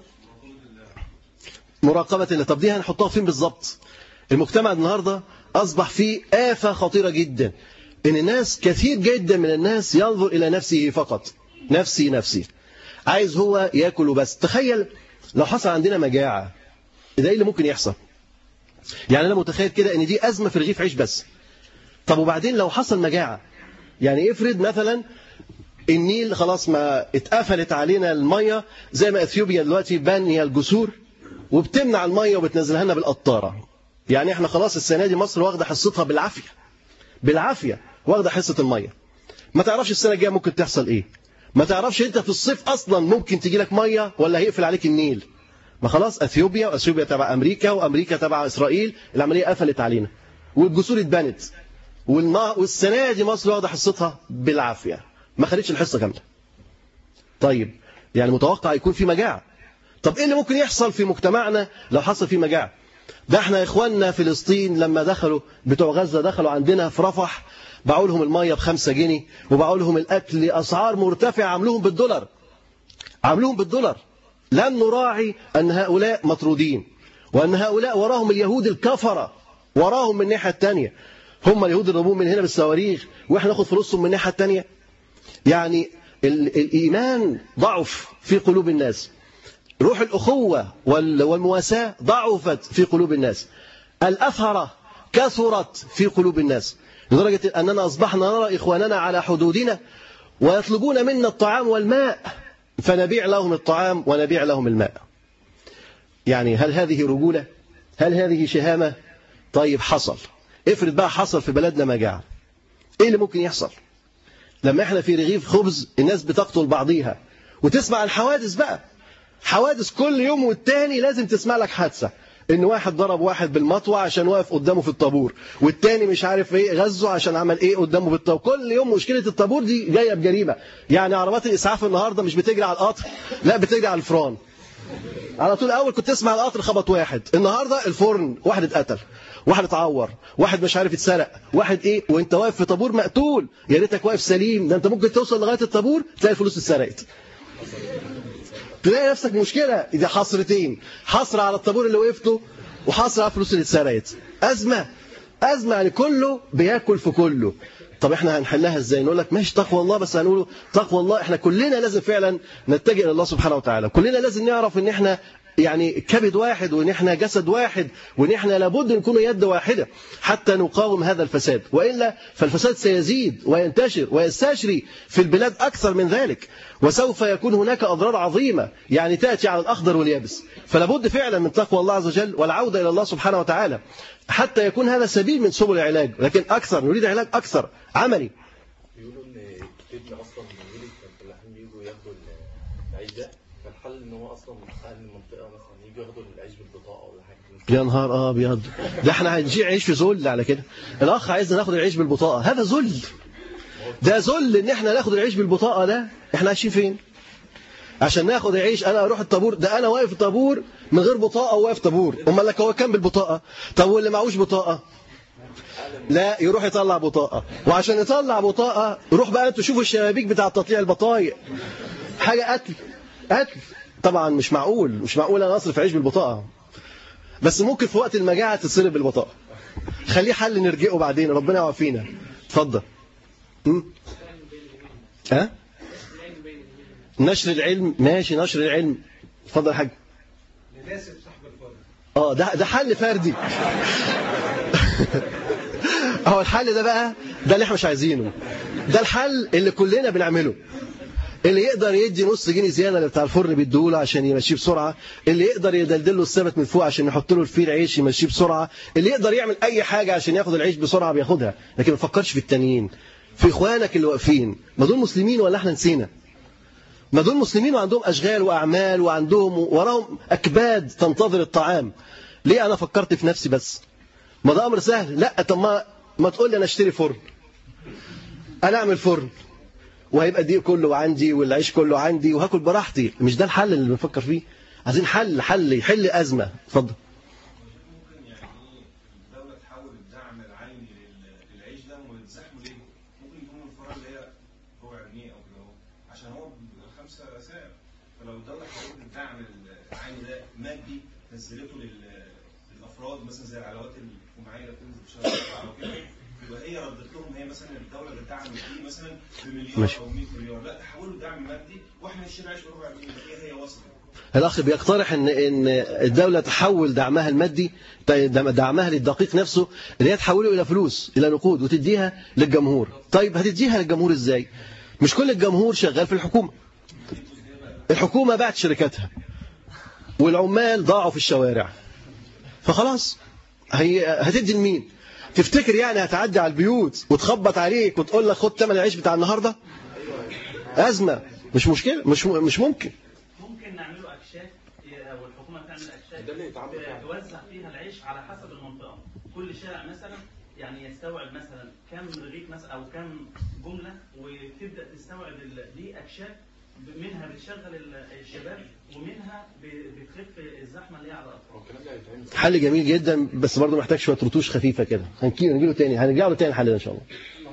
مراقبه الله. طب دي هنحطها فين بالظبط؟ المجتمع النهارده اصبح فيه آفة خطيره جدا، ان الناس كثير جدا من الناس ينظر الى نفسه فقط، نفسي نفسي، عايز هو ياكل وبس. تخيل لو حصل عندنا مجاعه، ده ايه اللي ممكن يحصل؟ يعني انا متخيل كده ان دي ازمه في رغيف عيش بس. طب وبعدين لو حصل مجاعه، يعني افرض مثلا النيل خلاص ما اتقفلت علينا الميه، زي ما اثيوبيا دلوقتي بانيه الجسور وبتمنع الميه وبتنزلها لنا بالقطاره. يعني احنا خلاص السنه دي مصر واخده حصتها بالعافيه بالعافيه، واخده حصه الميه. ما تعرفش السنه الجايه ممكن تحصل ايه، ما تعرفش انت في الصيف اصلا ممكن تجي لك ميه ولا هيقفل عليك النيل. ما خلاص اثيوبيا، واثيوبيا تبع امريكا، وامريكا تبع اسرائيل، العمليه قفلت علينا والجسور اتبنت، والسنه دي مصر واخده حصتها بالعافيه، ما خدتش الحصه كامله. طيب يعني متوقع يكون في مجاعه. طب ايه اللي ممكن يحصل في مجتمعنا لو حصل في مجاعه؟ ده احنا اخواننا فلسطين لما دخلوا بتوع غزه، دخلوا عندنا في رفح، باعوا لهم الميه بخمسة جنيه، وباعوا لهم الاكل اسعار مرتفعه، عملوهم بالدولار عملوهم بالدولار. لم نراعي أن هؤلاء مطرودين، وأن هؤلاء وراهم اليهود الكفرة، وراهم من الناحية الثانية. هم اليهود يضربون من هنا بالصواريخ وإحنا ناخد فلوسهم من الناحية الثانية. يعني الإيمان ضعف في قلوب الناس، روح الأخوة والمواساة ضعفت في قلوب الناس، الأثرة كثرت في قلوب الناس، لدرجة أننا أصبحنا نرى إخواننا على حدودنا ويطلبون منا الطعام والماء، فنبيع لهم الطعام ونبيع لهم الماء. يعني هل هذه رجولة؟ هل هذه شهامة؟ طيب حصل، افرض بقى حصل في بلدنا مجاعة، ايه اللي ممكن يحصل؟ لما احنا في رغيف خبز الناس بتقتل بعضيها، وتسمع الحوادث بقى، حوادث كل يوم والتاني لازم تسمع لك حادثة، ان واحد ضرب واحد بالمطوة عشان واقف قدامه في الطابور، والتاني مش عارف ايه غزه عشان عمل ايه قدامه بالطابور. كل يوم مشكلة الطابور دي جاية بجريمة. يعني عربات الاسعاف النهارده مش بتجري على القطر، لا بتجري على الفران على طول. اول كنت تسمع القطر خبط واحد، النهارده الفرن واحد اتقتل، واحد اتعور، واحد مش عارف اتسرق، واحد ايه، وانت واقف في طابور مقتول. يا ريتك واقف سليم، ده انت ممكن توصل لغايه الطابور تلاقي الفلوس اتسرقت، تلاقي نفسك مشكله. دي حصرتين، حصر على الطابور اللي وقفته، وحصر على الفلوس اللي اتسرقت. ازمه ازمه، يعني كله بياكل في كله. طب احنا هنحلها ازاي؟ نقول لك ماشي تقوى الله، بس هنقوله تقوى الله احنا كلنا لازم فعلا نتجه الى الله سبحانه وتعالى، كلنا لازم نعرف ان احنا يعني كبد واحد، وان احنا جسد واحد، وان احنا لابد نكون يد واحده حتى نقاوم هذا الفساد، والا فالفساد سيزيد وينتشر ويستشري في البلاد اكثر من ذلك، وسوف يكون هناك اضرار عظيمه يعني تاتي على الاخضر واليابس. فلابد فعلا من تقوى الله عز وجل والعوده الى الله سبحانه وتعالى حتى يكون هذا سبيل من سبل العلاج، لكن اكثر نريد علاج اكثر عملي. بيقولوا ان كتبنا اصلا من ولد الفلاحين بيجوا ياخدوا العيش ده، فالحل ان هو اصلا من اهل المنطقه مثلا يجوا ياخدوا العيش بالبطاقه ولا حاجه. يا نهار ابيض، ده احنا هنجيع عيش في ذل على كده. الاخ عايزنا ناخد العيش بالبطاقه، هذا ذل، ده ذل ان احنا ناخد العيش بالبطاقه. ده احنا عايشين فين عشان ناخد العيش؟ انا اروح الطابور، ده انا واقف الطابور من غير بطاقه وواقف طابور. امال لك هو كان بالبطاقه؟ طب واللي معهوش بطاقه لا يروح يطلع بطاقه، وعشان يطلع بطاقه روح بقى انتوا شوفوا الشبابيك بتاع تطليع البطايق، حاجه قتل قتل. طبعا مش معقول مش معقول انا اصرف عيش بالبطاقه، بس ممكن في وقت المجاعه تتصرف بالبطاقه. خليه حل نرجئه بعدين، ربنا يعافينا. اتفضل. ها نشر العلم ماشي، نشر العلم. اتفضل يا حاج. اه ده ده حل فردي. اهو الحل ده بقى ده اللي احنا مش عايزينه، ده الحل اللي كلنا بنعمله. اللي يقدر يدي نص جنيه زياده اللي بتاع الفرن بيديهوله عشان يمشيه بسرعه، اللي يقدر يدلدل له السبت من فوق عشان يحط له الفيل عيش يمشيه بسرعه، اللي يقدر يعمل اي حاجه عشان ياخد العيش بسرعه بياخدها، لكن ما تفكرش في التانيين، في اخوانك اللي واقفين. ما دول مسلمين ولا احنا نسينا؟ ما دول مسلمين وعندهم اشغال واعمال وعندهم وراهم اكباد تنتظر الطعام. ليه انا فكرت في نفسي بس؟ ما ده امر سهل. لا طب ما ما تقول لي انا اشتري فرن، انا اعمل فرن وهيبقى الدقيق كله عندي والعيش كله عندي وهاكل براحتي. مش ده الحل اللي بنفكر فيه. عايزين حل حل يحل ازمه. اتفضل. ممكن يعني الدوله تحول الدعم العيني للعيش ده ويتزحموا ليه؟ ممكن يكون الفرن اللي هي ربع جنيه او كده عشان هو خمسه سعر، فلو الدوله حولت الدعم العيني ده مادي نزلته للافراد مثلا زي العلاوات الجماعيه اللي بتنزل في شهر او كده، يبقى هي ردت لهم هي مثلا الدوله بتدعم فيه مثلا بمليار ماشي. او مية مليار، لا تحولوا دعم مادي واحنا نشتري عيش بربع جنيه. هي هي وصلت. الاخ بيقترح ان ان الدوله تحول دعمها المادي دعمها للدقيق نفسه اللي هي تحوله الى فلوس الى نقود وتديها للجمهور. طيب هتديها للجمهور ازاي؟ مش كل الجمهور شغال في الحكومه. الحكومه باعت شركاتها والعمال ضاعوا في الشوارع، فخلاص هي هتدي لمين؟ تفتكر يعني هتعدي على البيوت وتخبط عليك وتقول لك خد ثمن العيش بتاع النهارده؟ أزمة. مش مشكلة. مش مش ممكن. ممكن نعمله أكشاف أو الحكومة تعمل أكشاف توزع فيها العيش على حسب المنطقة. كل شارع مثلا يعني يستوعب مثلا كم رغيف مثلا أو كم جملة، وتبدأ تستوعب دي أكشاف منها بتشغل الشباب ومنها بتخف الزحمه اللي هي على الاطراف. حل جميل جدا، بس برضه محتاج شويه رتوش خفيفه كده. هنجي له تاني، هنرجع له تاني الحل ده ان شاء الله.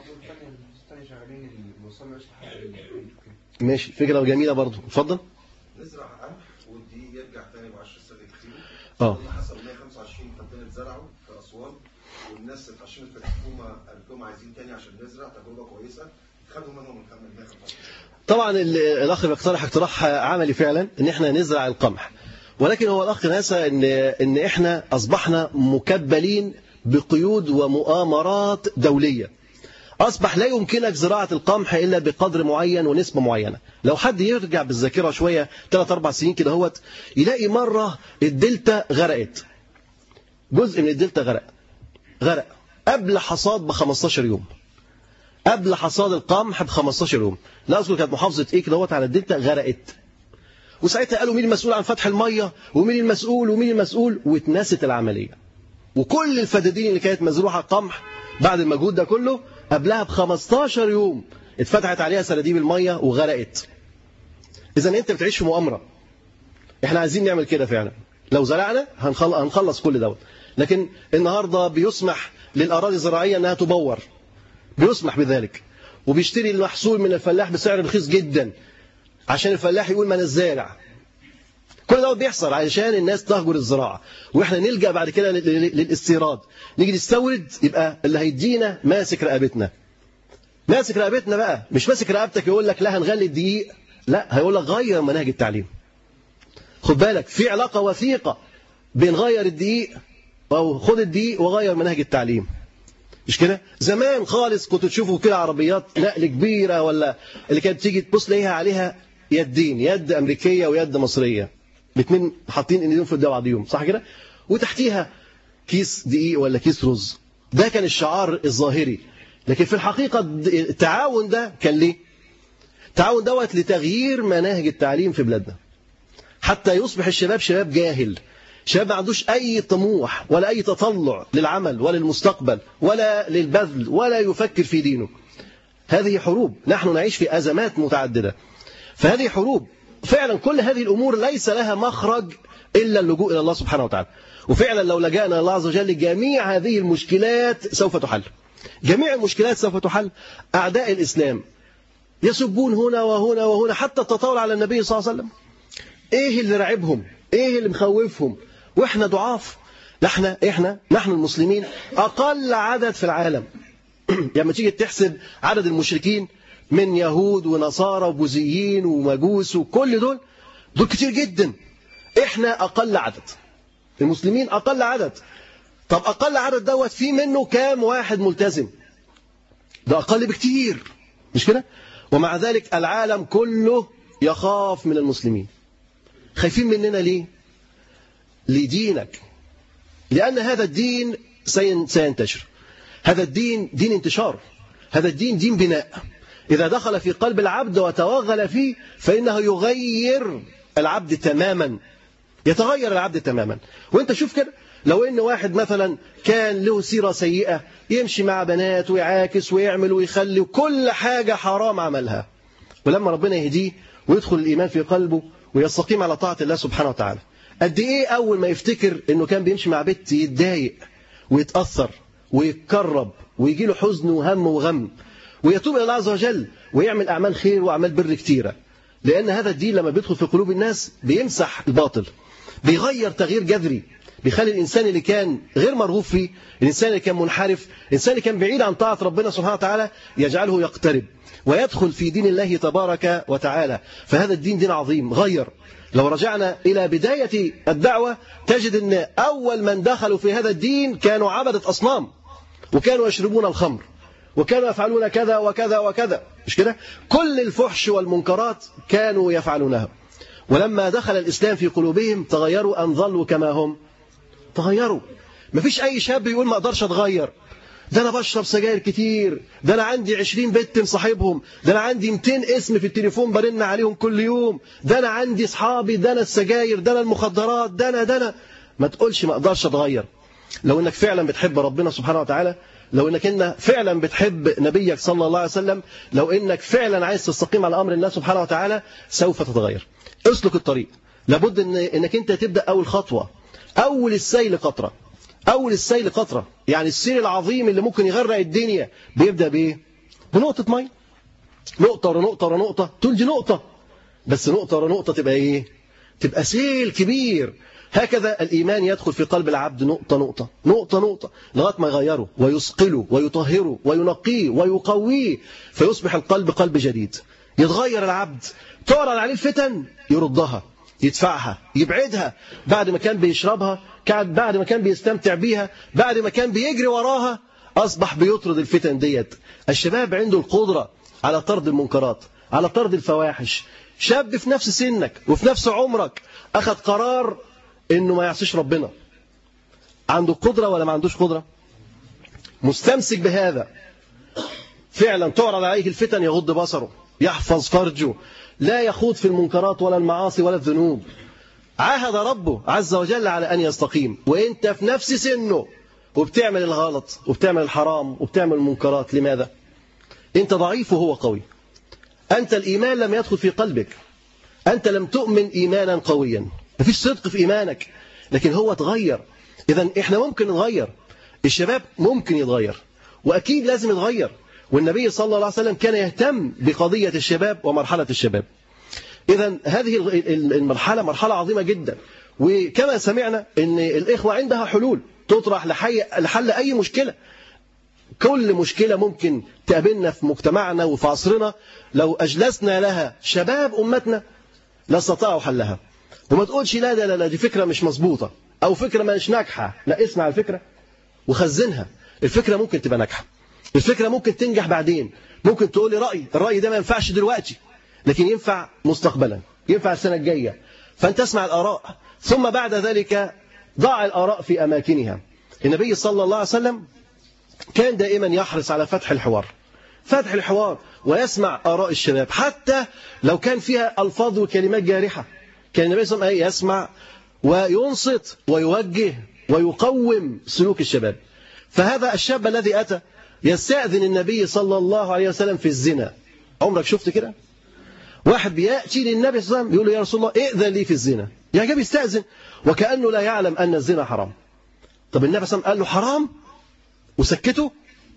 ماشي، فكره جميله برضه. اتفضل. نزرع قمح والدقيق يرجع تاني ب عشرة سنت كتير. اه حصل مية وخمسة وعشرين فدان اتزرعوا في اسوان، والناس اتعشمت في الحكومه قالت لهم عايزين تاني عشان نزرع، تجربه كويسه، خدوا منهم الخمس مية وخمسة وعشرين. طبعا الاخ بيقترح اقتراح عملي فعلا ان احنا نزرع القمح، ولكن هو الاخ ناسى ان ان احنا اصبحنا مكبلين بقيود ومؤامرات دوليه. اصبح لا يمكنك زراعه القمح الا بقدر معين ونسبه معينه. لو حد يرجع بالذاكره شويه ثلاث اربع سنين كده اهوت يلاقي مره الدلتا غرقت، جزء من الدلتا غرق غرق قبل حصاد ب خمستاشر يوم، قبل حصاد القمح ب خمستاشر يوم. لا اذكر كانت محافظه ايه كده على الدلتا غرقت، وساعتها قالوا مين المسؤول عن فتح الميه ومين المسؤول ومين المسؤول، واتنست العمليه. وكل الفدادين اللي كانت مزروعه قمح بعد المجهود ده كله قبلها ب خمستاشر يوم اتفتحت عليها سراديب الميه وغرقت. اذا انت بتعيش في مؤامره. احنا عايزين نعمل كده فعلا، لو زرعنا هنخلص كل دوت. لكن النهارده بيسمح للاراضي الزراعيه انها تبور، بيسمح بذلك، وبيشتري المحصول من الفلاح بسعر رخيص جدا عشان الفلاح يقول ما انا الزارع. كل ده بيحصل علشان الناس تهجر الزراعه، واحنا نلجا بعد كده للاستيراد. نيجي نستورد يبقى اللي هيدينا ماسك رقبتنا، ماسك رقبتنا بقى، مش ماسك رقبتك يقول لك لا هنغلي الدقيق، لا هيقول لك غير مناهج التعليم. خد بالك في علاقه وثيقه بين غير الدقيق او خد الدقيق وغير مناهج التعليم. مش كده؟ زمان خالص كنت تشوفوا كده عربيات نقل كبيره ولا اللي كانت تيجي تبص ليها عليها يدين، يد امريكيه ويد مصريه، الاثنين حاطين ايديهم في بعضيهم، صح كده؟ وتحتيها كيس دقيق ولا كيس رز. ده كان الشعار الظاهري، لكن في الحقيقه التعاون ده كان ليه؟ التعاون دوت لتغيير مناهج التعليم في بلادنا، حتى يصبح الشباب شباب جاهل، شباب ما عندوش أي طموح ولا أي تطلع للعمل ولا للمستقبل ولا للبذل ولا يفكر في دينه. هذه حروب، نحن نعيش في أزمات متعددة، فهذه حروب فعلا. كل هذه الأمور ليس لها مخرج إلا اللجوء إلى الله سبحانه وتعالى. وفعلا لو لجأنا إلى الله عز وجل جميع هذه المشكلات سوف تحل. جميع المشكلات سوف تحل. أعداء الإسلام يسبون هنا وهنا وهنا حتى التطاول على النبي صلى الله عليه وسلم. إيه اللي راعبهم؟ إيه اللي مخوفهم؟ وإحنا ضعاف. نحن إحنا نحن المسلمين أقل عدد في العالم. لما تيجي تحسب عدد المشركين من يهود ونصارى وبوذيين ومجوس وكل دول دول كتير جدا. إحنا أقل عدد. المسلمين أقل عدد. طب أقل عدد دوت في منه كام واحد ملتزم؟ ده أقل بكتير، مش كده؟ ومع ذلك العالم كله يخاف من المسلمين. خايفين مننا ليه؟ لدينك. لأن هذا الدين سينتشر. هذا الدين دين انتشار. هذا الدين دين بناء. إذا دخل في قلب العبد وتوغل فيه فإنه يغير العبد تماما. يتغير العبد تماما. وانت شوف كده، لو ان واحد مثلا كان له سيرة سيئة، يمشي مع بنات ويعاكس ويعمل ويخلي وكل حاجة حرام عملها، ولما ربنا يهديه ويدخل الإيمان في قلبه ويستقيم على طاعة الله سبحانه وتعالى، قد ايه اول ما يفتكر انه كان بيمشي مع بنت يتضايق ويتأثر ويتكرب ويجي له حزن وهم وغم، ويتوب الى الله عز وجل ويعمل اعمال خير واعمال بر كتيرة. لان هذا الدين لما بيدخل في قلوب الناس بيمسح الباطل، بيغير تغيير جذري، بيخلي الإنسان اللي كان غير مرغوب فيه، الإنسان اللي كان منحرف، الإنسان اللي كان بعيد عن طاعة ربنا سبحانه وتعالى، يجعله يقترب ويدخل في دين الله تبارك وتعالى. فهذا الدين دين عظيم غير. لو رجعنا إلى بداية الدعوة تجد أن أول من دخلوا في هذا الدين كانوا عبدة أصنام، وكانوا يشربون الخمر، وكانوا يفعلون كذا وكذا وكذا، مش كده؟ كل الفحش والمنكرات كانوا يفعلونها. ولما دخل الإسلام في قلوبهم تغيروا أن ظلوا كما هم تغيروا. مفيش أي شاب يقول ما أقدرش أتغير، ده أنا بشرب سجاير كتير، ده أنا عندي عشرين بنت مصاحبهم، ده أنا عندي مئتين اسم في التليفون برن عليهم كل يوم، ده أنا عندي أصحابي، ده أنا السجاير، ده أنا المخدرات، ده أنا ده أنا ما تقولش ما أقدرش أتغير. لو إنك فعلا بتحب ربنا سبحانه وتعالى، لو إنك إن فعلا بتحب نبيك صلى الله عليه وسلم، لو إنك فعلا عايز تستقيم على أمر الله سبحانه وتعالى، سوف تتغير. اسلك الطريق. لابد إن إنك أنت تبدأ أول خطوة، أول السيل قطرة، أول السيل قطرة، يعني السيل العظيم اللي ممكن يغرق الدنيا بيبدأ بإيه؟ بنقطة مية. نقطة ورا نقطة ورا نقطة تلدي نقطة، بس نقطة ورا نقطة تبقى إيه؟ تبقى سيل كبير. هكذا الإيمان يدخل في قلب العبد نقطة نقطة نقطة نقطة لغاية ما يغيره ويثقله ويطهره وينقيه ويقويه، فيصبح القلب قلب جديد. يتغير العبد، تعرض عليه الفتن يردها، يدفعها، يبعدها. بعد ما كان بيشربها، بعد ما كان بيستمتع بيها، بعد ما كان بيجري وراها، أصبح بيطرد الفتن ديت. الشباب عنده القدرة على طرد المنكرات، على طرد الفواحش. شاب في نفس سنك وفي نفس عمرك أخذ قرار إنه ما يعصيش ربنا. عنده قدرة ولا ما عندوش قدرة؟ مستمسك بهذا. فعلا تعرض عليه الفتن يغض بصره، يحفظ فرجه، لا يخوض في المنكرات ولا المعاصي ولا الذنوب. عاهد ربه عز وجل على أن يستقيم، وإنت في نفس سنه وبتعمل الغلط وبتعمل الحرام وبتعمل المنكرات. لماذا؟ أنت ضعيف وهو قوي. أنت الإيمان لم يدخل في قلبك، أنت لم تؤمن إيمانا قويا، مفيش صدق في إيمانك، لكن هو تغير. إذن إحنا ممكن نتغير، الشباب ممكن يتغير، وأكيد لازم يتغير. والنبي صلى الله عليه وسلم كان يهتم بقضية الشباب ومرحلة الشباب. إذن هذه المرحلة مرحلة عظيمة جدا. وكما سمعنا أن الإخوة عندها حلول تطرح لحل أي مشكلة. كل مشكلة ممكن تقابلنا في مجتمعنا وفي عصرنا، لو أجلسنا لها شباب أمتنا لاستطاعوا حلها. وما تقولش لا لا لا دي فكرة مش مظبوطة أو فكرة مش ناجحة. لا، اسمع الفكرة وخزنها. الفكرة ممكن تبقى ناجحة، الفكرة ممكن تنجح بعدين. ممكن تقول لي رأي، الرأي ده ما ينفعش دلوقتي لكن ينفع مستقبلا، ينفع السنة الجاية. فأنت اسمع الآراء، ثم بعد ذلك ضع الآراء في أماكنها. النبي صلى الله عليه وسلم كان دائما يحرص على فتح الحوار، فتح الحوار ويسمع آراء الشباب حتى لو كان فيها ألفاظ وكلمات جارحة. كان النبي صلى الله عليه وسلم يسمع وينصت ويوجه ويقوم سلوك الشباب. فهذا الشاب الذي أتى يستأذن النبي صلى الله عليه وسلم في الزنا. عمرك شفت كده؟ واحد بيأتي للنبي صلى الله عليه وسلم يقول له يا رسول الله ائذن لي في الزنا. يعني جاب يستأذن وكأنه لا يعلم أن الزنا حرام. طب النبي صلى الله عليه وسلم قال له حرام وسكته،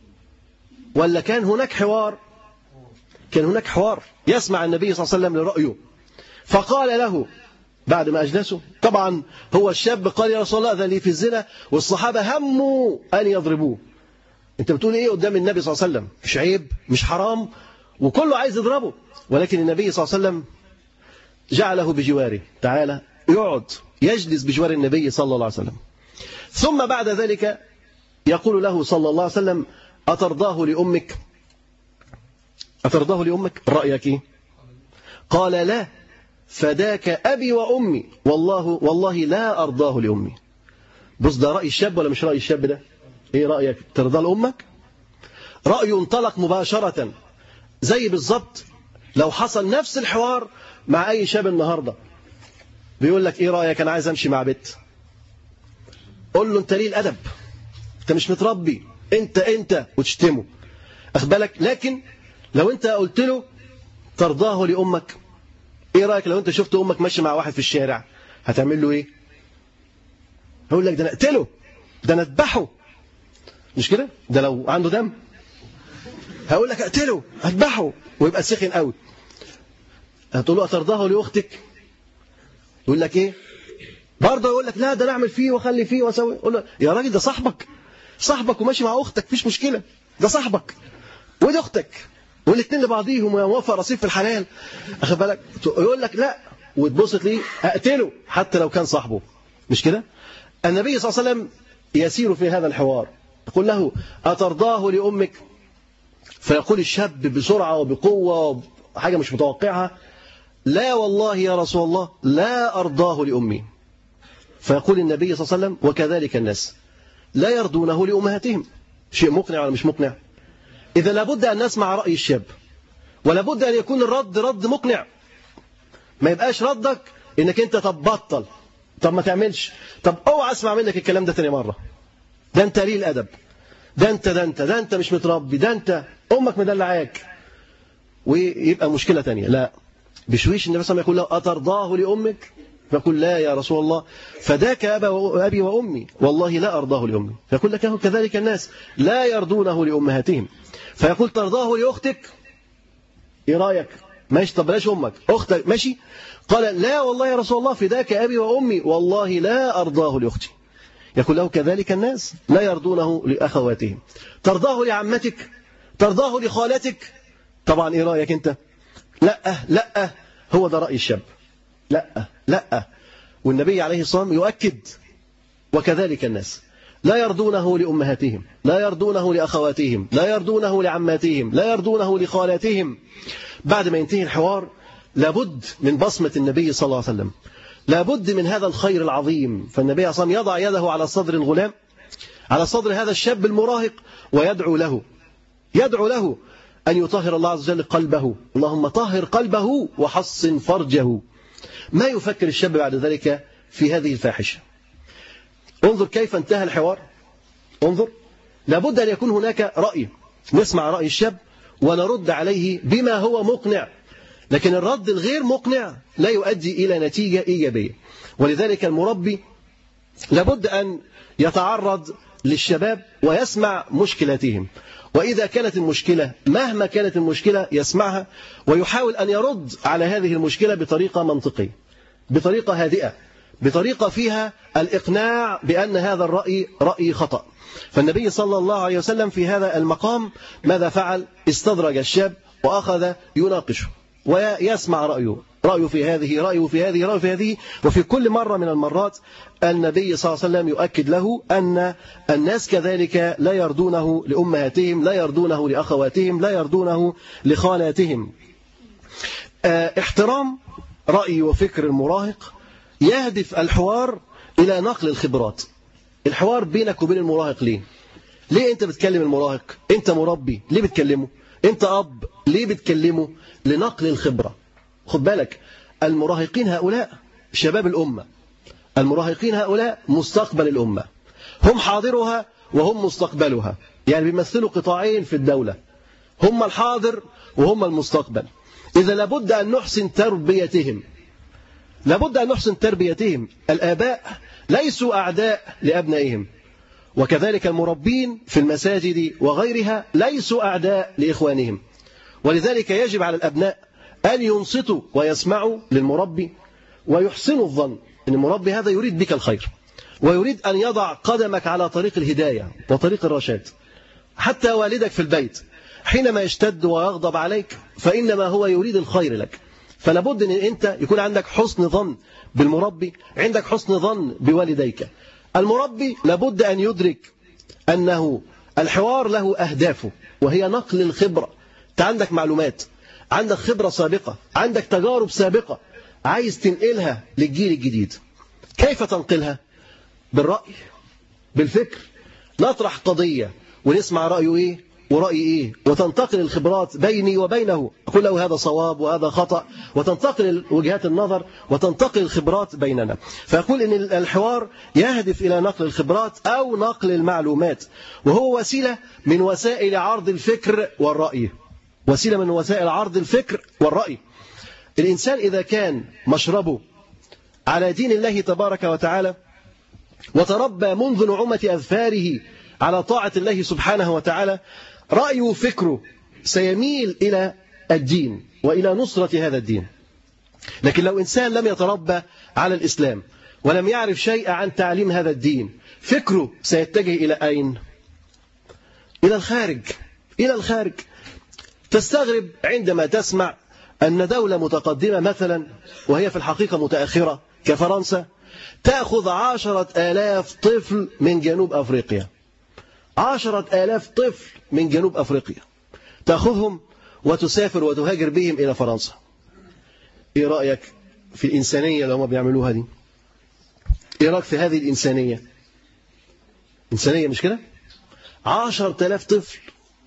ولا كان هناك حوار؟ كان هناك حوار يسمع النبي صلى الله عليه وسلم لرأيه، فقال له بعد ما أجلسه، طبعا هو الشاب قال يا رسول الله أذن لي في الزنا، والصحابة هموا أن يضربوه. أنت بتقول إيه قدام النبي صلى الله عليه وسلم؟ مش عيب؟ مش حرام؟ وكله عايز يضربه، ولكن النبي صلى الله عليه وسلم جعله بجواره، تعالى يقعد يجلس بجوار النبي صلى الله عليه وسلم. ثم بعد ذلك يقول له صلى الله عليه وسلم أترضاه لأمك؟ أترضاه لأمك؟ رأيك إيه؟ قال لا، فداك أبي وأمي، والله والله لا أرضاه لأمي. بص، ده رأي الشاب ولا مش رأي الشاب ده؟ إيه رأيك؟ ترضى لأمك؟ رأي انطلق مباشرة، زي بالظبط لو حصل نفس الحوار مع أي شاب النهاردة بيقول لك إيه رأيك أنا عايز أمشي مع بنت. قول له أنت ليه الأدب، أنت مش متربي، أنت أنت وتشتمه، أخد بالك. لكن لو أنت قلت له ترضاه لأمك، إيه رأيك لو أنت شفت أمك ماشي مع واحد في الشارع هتعمل له إيه؟ هقول لك ده أنا أقتله، ده أنا أذبحه، مش كده؟ ده لو عنده دم هقول لك أقتله أذبحه ويبقى سخن قوي. هتقول له أترضاه لأختك؟ يقول لك إيه؟ برضه يقول لك لا ده نعمل فيه واخلي فيه واسوي. قول له يا راجل ده صاحبك، صاحبك وماشي مع اختك مفيش مشكله، ده صاحبك ودي اختك والاثنين لبعضيهم ويوافق رصيف في الحلال، اخد بالك. يقول لك لا، وتبص ليه اقتله حتى لو كان صاحبه، مش كده؟ النبي صلى الله عليه وسلم يسير في هذا الحوار، يقول له أترضاه لأمك؟ فيقول الشاب بسرعة وبقوة حاجة مش متوقعها لا والله يا رسول الله لا أرضاه لأمي. فيقول النبي صلى الله عليه وسلم وكذلك الناس لا يرضونه لأمهاتهم. شيء مقنع ولا مش مقنع؟ إذا لابد أن نسمع رأي الشاب، ولابد أن يكون الرد رد مقنع، ما يبقاش ردك إنك أنت طب بطل، طب ما تعملش، طب اوعى اسمع منك الكلام ده تاني مرة، ده أنت ليه الأدب، ده أنت ده أنت ده أنت مش متربي، ده أنت أمك مدلعاك، ويبقى مشكلة تانية. لا، بشويش النبي صلى الله عليه وسلم يقول له أترضاه لأمك؟ فيقول لا يا رسول الله فداك أبي وأمي والله لا أرضاه لأمي. فيقول لك كذلك الناس لا يرضونه لأمهاتهم. فيقول ترضاه لأختك؟ إيه رأيك؟ ماشي، طب بلاش أمك، أختك ماشي؟ قال لا والله يا رسول الله فداك أبي وأمي والله لا أرضاه لأختي. يقول له كذلك الناس لا يرضونه لأخواتهم. ترضاه لعمتك؟ ترضاه لخالتك؟ طبعا إيه رأيك أنت؟ لا لا، هو ده رأي الشاب، لا لا. والنبي عليه الصلاة والسلام يؤكد وكذلك الناس لا يرضونه لأمهاتهم، لا يرضونه لأخواتهم، لا يرضونه لعماتهم، لا يرضونه لخالاتهم. بعد ما ينتهي الحوار لابد من بصمة النبي صلى الله عليه وسلم، لابد من هذا الخير العظيم. فالنبي عليه الصلاة والسلام يضع يده على صدر الغلام، على صدر هذا الشاب المراهق، ويدعو له، يدعو له أن يطهر الله عز وجل قلبه، اللهم طهر قلبه وحصن فرجه. ما يفكر الشاب بعد ذلك في هذه الفاحشة؟ انظر كيف انتهى الحوار، انظر. لابد أن يكون هناك رأي، نسمع رأي الشاب ونرد عليه بما هو مقنع، لكن الرد الغير مقنع لا يؤدي إلى نتيجة إيجابية. ولذلك المربي لابد أن يتعرض للشباب ويسمع مشكلاتهم، وإذا كانت المشكلة مهما كانت المشكلة يسمعها ويحاول أن يرد على هذه المشكلة بطريقة منطقية، بطريقة هادئة، بطريقة فيها الإقناع بأن هذا الرأي رأي خطأ. فالنبي صلى الله عليه وسلم في هذا المقام ماذا فعل؟ استدرج الشاب وأخذ يناقشه ويسمع رأيه، رأيه في هذه، رأيه في هذه، رأيه في هذه. وفي كل مرة من المرات النبي صلى الله عليه وسلم يؤكد له أن الناس كذلك لا يرضونه لأمهاتهم، لا يرضونه لأخواتهم، لا يرضونه لخالاتهم. احترام رأي وفكر المراهق يهدف الحوار إلى نقل الخبرات. الحوار بينك وبين المراهق ليه؟ ليه أنت بتكلم المراهق؟ أنت مربي ليه بتكلمه؟ أنت أب ليه بتكلمه؟ لنقل الخبرة. خد بالك، المراهقين هؤلاء شباب الأمة، المراهقين هؤلاء مستقبل الأمة، هم حاضرها وهم مستقبلها، يعني بيمثلوا قطاعين في الدولة، هم الحاضر وهم المستقبل. إذا لابد أن نحسن تربيتهم لابد أن نحسن تربيتهم. الآباء ليسوا أعداء لأبنائهم، وكذلك المربين في المساجد وغيرها ليسوا أعداء لإخوانهم. ولذلك يجب على الأبناء أن ينصتوا ويسمعوا للمربي ويحسنوا الظن أن المربي هذا يريد بك الخير، ويريد أن يضع قدمك على طريق الهداية وطريق الرشاد. حتى والدك في البيت حينما يشتد ويغضب عليك فإنما هو يريد الخير لك. فلابد أن أنت يكون عندك حسن ظن بالمربي، عندك حسن ظن بوالديك. المربي لابد أن يدرك أنه الحوار له أهدافه، وهي نقل الخبرة. أنت عندك معلومات، عندك خبرة سابقة، عندك تجارب سابقة، عايز تنقلها للجيل الجديد. كيف تنقلها؟ بالرأي، بالفكر. نطرح قضية ونسمع رأيه إيه ورأي إيه، وتنتقل الخبرات بيني وبينه، أقول له هذا صواب وهذا خطأ، وتنتقل وجهات النظر وتنتقل الخبرات بيننا. فأقول إن الحوار يهدف إلى نقل الخبرات أو نقل المعلومات، وهو وسيلة من وسائل عرض الفكر والرأي، وسيلة من وسائل عرض الفكر والرأي. الإنسان إذا كان مشربه على دين الله تبارك وتعالى، وتربى منذ نعومة أظفاره على طاعة الله سبحانه وتعالى، رأيه وفكره سيميل إلى الدين وإلى نصرة هذا الدين. لكن لو إنسان لم يتربى على الإسلام ولم يعرف شيئا عن تعليم هذا الدين، فكره سيتجه إلى أين؟ إلى الخارج، إلى الخارج. تستغرب عندما تسمع أن دولة متقدمة مثلا وهي في الحقيقة متأخرة كفرنسا تأخذ عشرة آلاف طفل من جنوب أفريقيا، عشرة آلاف طفل من جنوب أفريقيا تأخذهم وتسافر وتهاجر بهم إلى فرنسا. إيه رأيك في الإنسانية اللي هم بيعملوها دي؟ إيه رأيك في هذه الإنسانية؟ إنسانية مش كده؟ عشرة آلاف طفل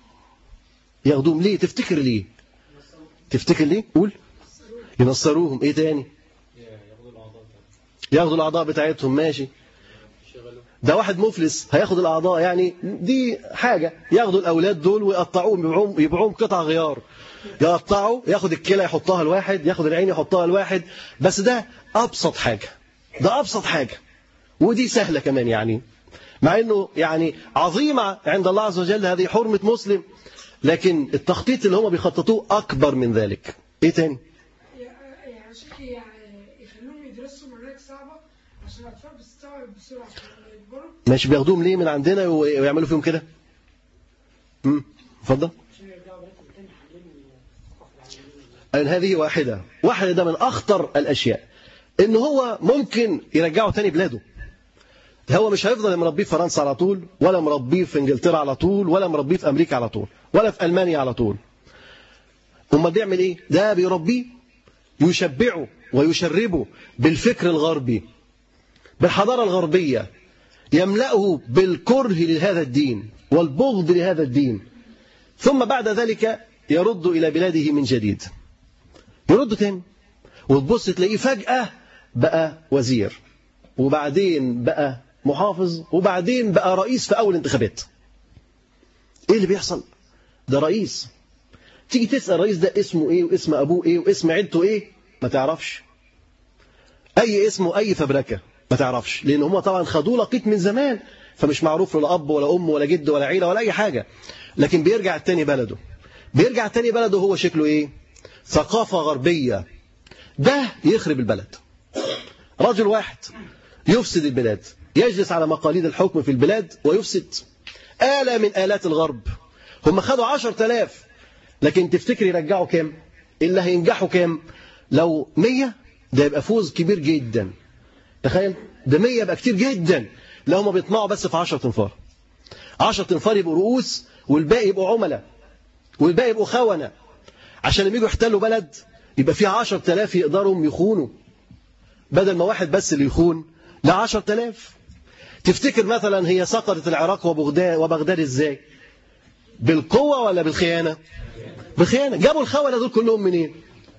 ياخدوهم ليه؟ تفتكر ليه؟ تفتكر ليه؟ قول. ينصروهم. إيه تاني؟ ياخدوا الأعضاء بتاعتهم. ماشي، ده واحد مفلس هياخد الأعضاء، يعني دي حاجة. ياخدوا الأولاد دول ويقطعوهم، يبيعوهم, يبيعوهم قطع غيار، يقطعوا، ياخد الكلى يحطها الواحد، ياخد العين يحطها الواحد. بس ده أبسط حاجة، ده أبسط حاجة، ودي سهلة كمان، يعني مع أنه يعني عظيمة عند الله عز وجل هذه حرمة مسلم، لكن التخطيط اللي هم بيخططوه أكبر من ذلك. إيه تاني؟ يخلوهم يدرسوا مناهج صعبة عشان الأطفال بتستوعب بسرعة يكبروا. ماشي، بياخدوهم ليه من عندنا ويعملوا فيهم كده؟ امم اتفضل. هذه واحدة واحدة ده من أخطر الأشياء، إن هو ممكن يرجعه تاني بلاده. هو مش هيفضل مربيه في فرنسا على طول، ولا مربيه في إنجلترا على طول، ولا مربيه في أمريكا على طول، ولا في ألمانيا على طول. أمال بيعمل إيه؟ ده بيربيه، يشبعه ويشربه بالفكر الغربي، بالحضارة الغربية، يملأه بالكره لهذا الدين والبغض لهذا الدين، ثم بعد ذلك يرد إلى بلاده من جديد، يرد تاني، وتبص تلاقيه فجأة بقى وزير، وبعدين بقى محافظ، وبعدين بقى رئيس في أول انتخابات. إيه اللي بيحصل؟ ده رئيس. تيجي تسأل الرئيس ده اسمه إيه واسم أبوه إيه واسم عيلته إيه؟ ما تعرفش. أي اسمه أي فبركة ما تعرفش، لأن هم طبعا خدوه لقيط من زمان، فمش معروف له لا أب ولا أم ولا جد ولا عيلة ولا أي حاجة. لكن بيرجع التاني بلده، بيرجع التاني بلده هو شكله إيه؟ ثقافة غربية. ده يخرب البلد. رجل واحد يفسد البلاد، يجلس على مقاليد الحكم في البلاد ويفسد. آلة من آلات الغرب. هم خدوا عشرة آلاف، لكن تفتكر يرجعوا كام؟ اللي هينجحوا كام؟ لو مية ده يبقى فوز كبير جدا. تخيل، ده مية يبقى كتير جدا. لو هم بيطمعوا بس في عشرة تنفار، عشرة تنفار يبقوا رؤوس، والباقي يبقوا عملاء، والباقي يبقوا خونة، عشان لما يجوا يحتلوا بلد يبقى فيها عشرة آلاف يقدروا يخونوا، بدل ما واحد بس اللي يخون لا عشرة آلاف. تفتكر مثلا هي سقطت العراق وبغداد وبغداد ازاي؟ بالقوة ولا بالخيانة؟ بالخيانة. جابوا الخونة دول كلهم منين؟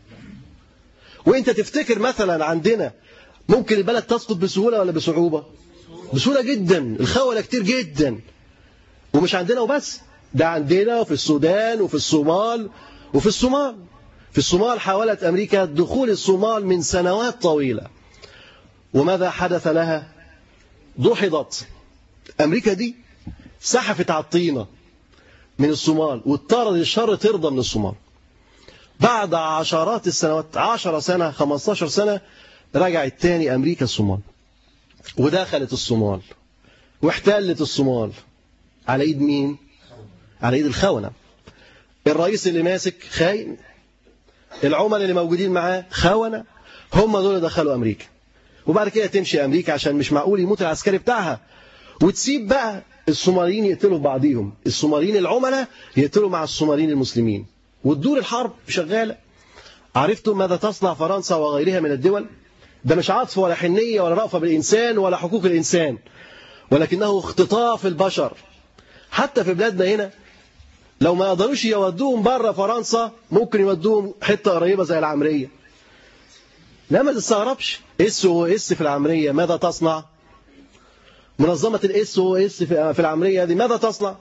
وانت تفتكر مثلا عندنا ممكن البلد تسقط بسهولة ولا بصعوبة؟ بسهولة جدا. الخونة كتير جدا، ومش عندنا وبس، ده عندنا وفي السودان وفي الصومال وفي الصومال. في الصومال حاولت أمريكا دخول الصومال من سنوات طويلة، وماذا حدث لها؟ دحضت. أمريكا دي سحفت على الطينة من الصومال واضطرت الشر ترضى من الصومال. بعد عشرات السنوات، عشر سنة خمستاشر سنة، رجعت تاني أمريكا الصومال ودخلت الصومال واحتلت الصومال على ايد مين؟ على ايد الخونة. الرئيس اللي ماسك خاين، العملاء اللي موجودين معاه خونة، هم دول اللي دخلوا أمريكا. وبعد كده تمشي أمريكا عشان مش معقول يموت العسكري بتاعها، وتسيب بقى الصوماليين يقتلوا بعضيهم، الصوماليين العملاء يقتلوا مع الصوماليين المسلمين، وتدور الحرب شغالة. عرفتم ماذا تصنع فرنسا وغيرها من الدول؟ ده مش عطف ولا حنية ولا رأفة بالإنسان ولا حقوق الإنسان، ولكنه اختطاف البشر. حتى في بلادنا هنا لو ما قدروش يودوهم بره فرنسا ممكن يودوهم حتة قريبة زي العمرية. لا ما تستغربش، اس او اس في العمرية ماذا تصنع؟ منظمة الاس او اس في العمرية هذه ماذا تصنع؟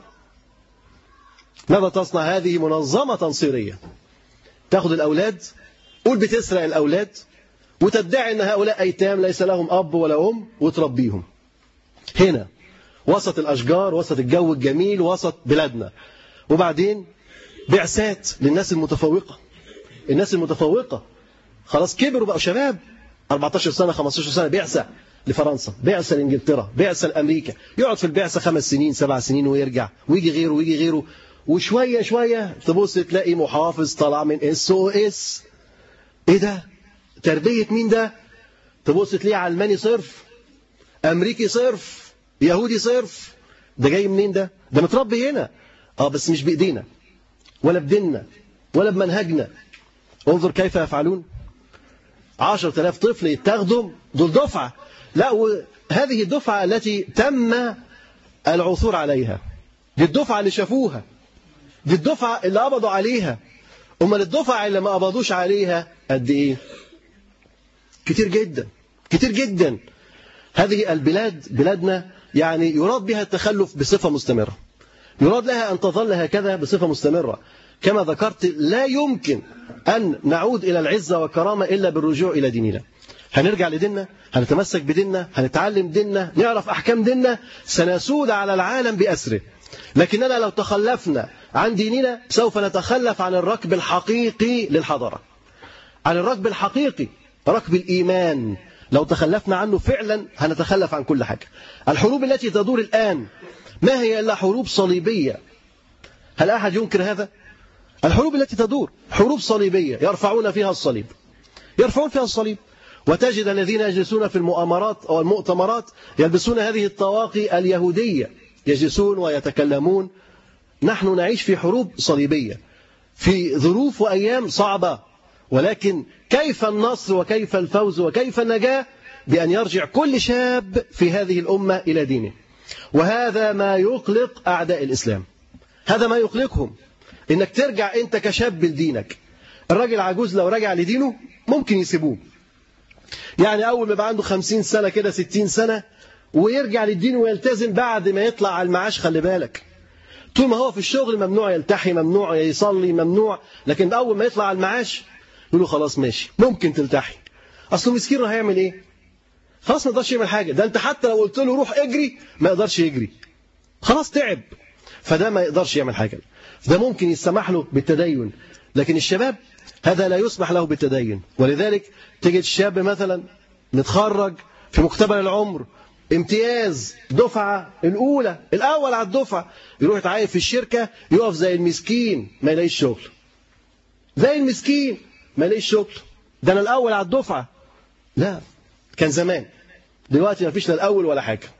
ماذا تصنع؟ هذه منظمة تنصيرية تاخد الأولاد، قول بتسرق الأولاد وتدعي أن هؤلاء أيتام ليس لهم أب ولا أم وتربيهم هنا وسط الأشجار، وسط الجو الجميل، وسط بلادنا. وبعدين بعثات للناس المتفوقة، الناس المتفوقة خلاص كبروا بقوا شباب، أربعتاشر سنة خمستاشر سنة، بعثة لفرنسا، بعثة لإنجلترا، بعثة لأمريكا، يقعد في البعثة خمس سنين سبع سنين ويرجع، ويجي غيره ويجي غيره، وشوية شوية تبص تلاقي محافظ طلع من اس او اس. ايه ده؟ تربية مين ده؟ تبص تلاقيه علماني صرف، أمريكي صرف، يهودي صرف. ده جاي منين ده؟ ده متربي هنا. اه بس مش بإيدينا ولا بديننا ولا بمنهجنا. انظر كيف يفعلون. عشرة آلاف طفل يتاخدوا، دول دفعة. لا، وهذه الدفعة التي تم العثور عليها، دي الدفعة اللي شافوها، دي الدفعة اللي قبضوا عليها. امال الدفعة اللي ما قبضوش عليها قد ايه؟ كتير جدا كتير جدا. هذه البلاد بلادنا يعني يراد بها التخلف بصفة مستمرة، يراد لها أن تظل هكذا بصفة مستمرة. كما ذكرت لا يمكن أن نعود إلى العزة والكرامة إلا بالرجوع إلى ديننا. هنرجع لديننا، هنتمسك بديننا، هنتعلم ديننا، نعرف أحكام ديننا، سنسود على العالم بأسره. لكننا لو تخلفنا عن ديننا سوف نتخلف عن الركب الحقيقي للحضارة، عن الركب الحقيقي، ركب الإيمان. لو تخلفنا عنه فعلا هنتخلف عن كل حاجة. الحروب التي تدور الآن ما هي إلا حروب صليبية؟ هل أحد ينكر هذا؟ الحروب التي تدور حروب صليبية، يرفعون فيها الصليب، يرفعون فيها الصليب. وتجد الذين يجلسون في المؤامرات أو المؤتمرات يلبسون هذه الطواقي اليهودية، يجلسون ويتكلمون. نحن نعيش في حروب صليبية في ظروف وأيام صعبة، ولكن كيف النصر وكيف الفوز وكيف النجاة؟ بأن يرجع كل شاب في هذه الأمة إلى دينه. وهذا ما يقلق أعداء الإسلام، هذا ما يقلقهم، إنك ترجع أنت كشاب لدينك. الراجل عجوز لو رجع لدينه ممكن يسيبوه، يعني أول ما يبقى عنده خمسين سنة كده ستين سنة ويرجع للدين ويلتزم بعد ما يطلع على المعاش. خلي بالك، طول ما هو في الشغل ممنوع يلتحي، ممنوع يصلي، ممنوع، لكن أول ما يطلع على المعاش يقولوا خلاص ماشي ممكن تلتحي. أصله مسكين هيعمل إيه؟ خلاص ما يقدرش يعمل حاجة. ده أنت حتى لو قلت له روح اجري ما يقدرش يجري، خلاص تعب، فده ما يقدرش يعمل حاجة. ده ممكن يسمح له بالتدين، لكن الشباب هذا لا يسمح له بالتدين. ولذلك تجد الشاب مثلا متخرج في مقتبل العمر، امتياز، دفعة الأولى، الأول على الدفعة، يروح يتعين في الشركة، يقف زي المسكين ما يلاقيش شغل، زي المسكين ما يلاقيش شغل. ده أنا الأول على الدفعة. لا، كان زمان، دلوقتي ما فيش لا الأول ولا حاجة.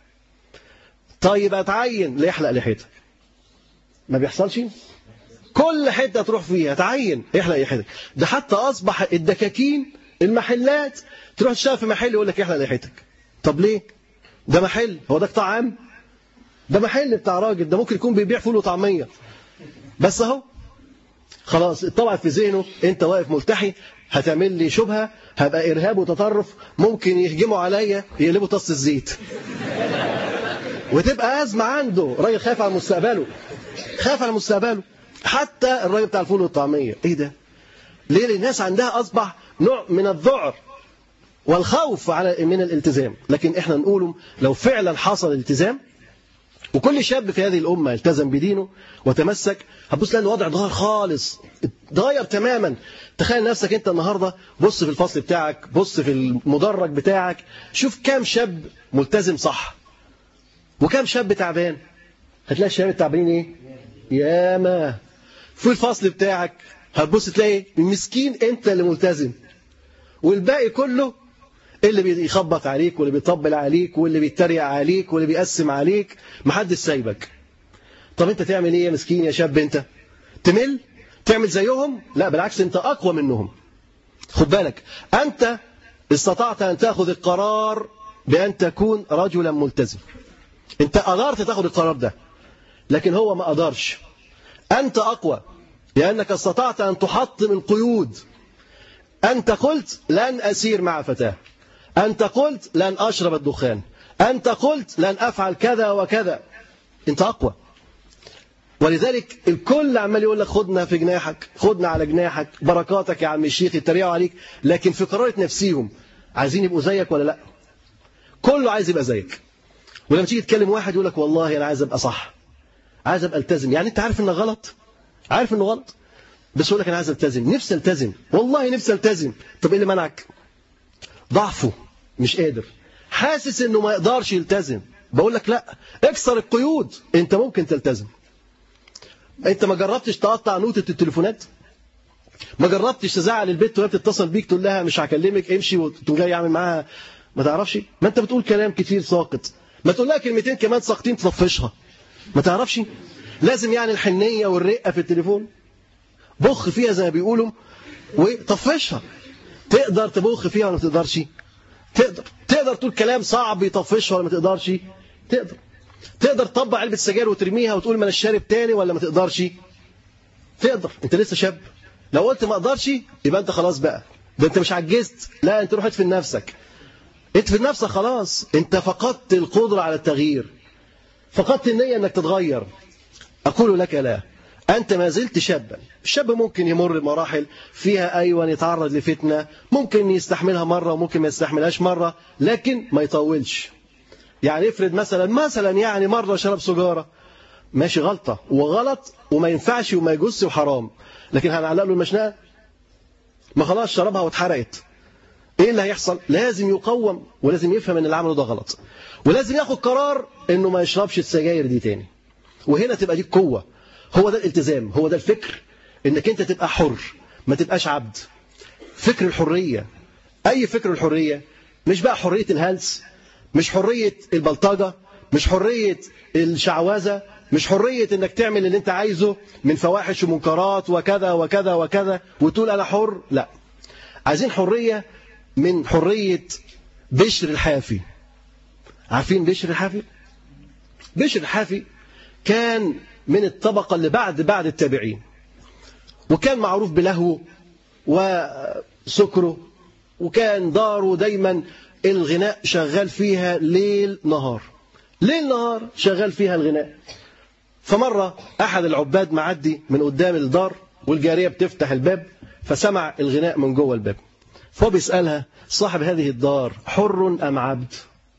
طيب أتعين ليحلق لحيتك، ما بيحصلش. كل حتة تروح فيها تعين يحلق لحيتك. ده حتى أصبح الدكاكين المحلات تروح تشتغل في محل يقول لك يحلق لحيتك. طب ليه؟ ده محل، هو ده قطاع عام؟ ده محل بتاع راجل، ده ممكن يكون بيبيع فول وطعمية بس. اهو خلاص اتطبعت في ذهنه انت واقف ملتحي هتعمل لي شبهة، هبقى إرهاب وتطرف، ممكن يهجموا عليا يقلبوا طاسة الزيت وتبقى أزمة عنده. راجل خايف على مستقبله، خايف على مستقبله. حتى الراجل بتاع الفول والطعمية، ايه ده؟ ليه؟ الناس عندها أصبح نوع من الذعر والخوف على من الالتزام. لكن احنا نقوله لو فعلا حصل التزام وكل شاب في هذه الأمة التزم بدينه وتمسك، هتبص تلاقي الوضع اتغير خالص، اتغير تماما. تخيل نفسك انت النهارده، بص في الفصل بتاعك، بص في المدرج بتاعك، شوف كام شاب ملتزم صح وكام شاب تعبان. هتلاقي الشباب التعبانين ايه؟ ياما. في الفصل بتاعك هتبص تلاقي المسكين انت اللي ملتزم، والباقي كله اللي بيخبط عليك واللي بيطبل عليك واللي بيتريق عليك واللي بيقسم عليك، محدش سايبك. طب انت تعمل ايه يا مسكين يا شاب؟ انت تمل تعمل زيهم؟ لا بالعكس، انت اقوى منهم. خد بالك، انت استطعت ان تاخذ القرار بان تكون رجلا ملتزم، انت قدرت تاخذ القرار ده، لكن هو ما قدرش. انت اقوى لانك استطعت ان تحطم القيود. انت قلت لن اسير مع فتاه، أنت قلت لن أشرب الدخان، أنت قلت لن أفعل كذا وكذا. أنت أقوى. ولذلك الكل عمال يقول لك خدنا في جناحك، خدنا على جناحك، بركاتك يا عم الشيخ، يتريقوا عليك، لكن في قرارة نفسيهم عايزين يبقوا زيك ولا لا؟ كله عايز يبقى زيك. ولما تيجي تكلم واحد يقول لك والله أنا عايز أبقى صح، عايز أبقى التزم. يعني أنت عارف إنه غلط، عارف إنه غلط، بس يقول لك أنا عايز ألتزم، نفسي ألتزم، والله نفسي ألتزم. طب إيه اللي منعك؟ ضعفه، مش قادر، حاسس انه ما يقدرش يلتزم. بقول لك لا، اكسر القيود، انت ممكن تلتزم. انت ما جربتش تقطع نوتة التليفونات؟ ما جربتش تزعل البت وهي بتتصل بيك تقول لها مش هكلمك امشي وتقوم جاي يعمل معاها؟ ما تعرفش؟ ما انت بتقول كلام كتير ساقط، ما تقول لها كلمتين كمان ساقطين تطفشها. ما تعرفش؟ لازم يعني الحنية والرقة في التليفون، بخ فيها زي ما بيقولوا وطفشها. تقدر تبخ فيها ولا ما تقدرش؟ تقدر. تقدر تقول كلام صعب يطفشها ولا ما تقدرش؟ تقدر. تقدر تطبع علبة سجاير وترميها وتقول ما انا شارب تاني ولا ما تقدرش؟ تقدر. انت لسه شاب. لو قلت ما اقدرش يبقى انت خلاص بقى، ده انت مش عجزت، لا انت روح ادفن نفسك. ادفن نفسك خلاص، انت فقدت القدرة على التغيير، فقدت النية انك تتغير. اقول لك لا، أنت ما زلت شابا. الشاب ممكن يمر بمراحل فيها أيوة يتعرض لفتنة، ممكن يستحملها مرة وممكن ما يستحملهاش مرة، لكن ما يطولش. يعني افرض مثلا مثلا يعني مرة شرب سجارة، ماشي غلطة وغلط وما ينفعش وما يجوزش وحرام، لكن هنعلق له المشنقة؟ ما خلاص شربها واتحرقت. ايه اللي هيحصل؟ لازم يقوم ولازم يفهم ان اللي عمله ده غلط، ولازم ياخد قرار انه ما يشربش السجاير دي تاني. وهنا تبقى دي القوة. هو ده الالتزام، هو ده الفكر، انك انت تبقى حر ما تبقاش عبد. فكر الحرية، اي فكر الحرية، مش بقى حرية الهلس، مش حرية البلطجة، مش حرية الشعوذة، مش حرية انك تعمل اللي انت عايزه من فواحش ومنكرات وكذا وكذا وكذا وتقول انا حر. لا، عايزين حرية من حرية بشر الحافي. عارفين بشر الحافي؟ بشر الحافي كان من الطبقة اللي بعد بعد التابعين، وكان معروف بلهوه وسكره، وكان داره دايما الغناء شغال فيها ليل نهار، ليل نهار شغال فيها الغناء. فمرة أحد العباد معدي من قدام الدار والجارية بتفتح الباب، فسمع الغناء من جوه الباب، فهو بيسألها صاحب هذه الدار حر أم عبد؟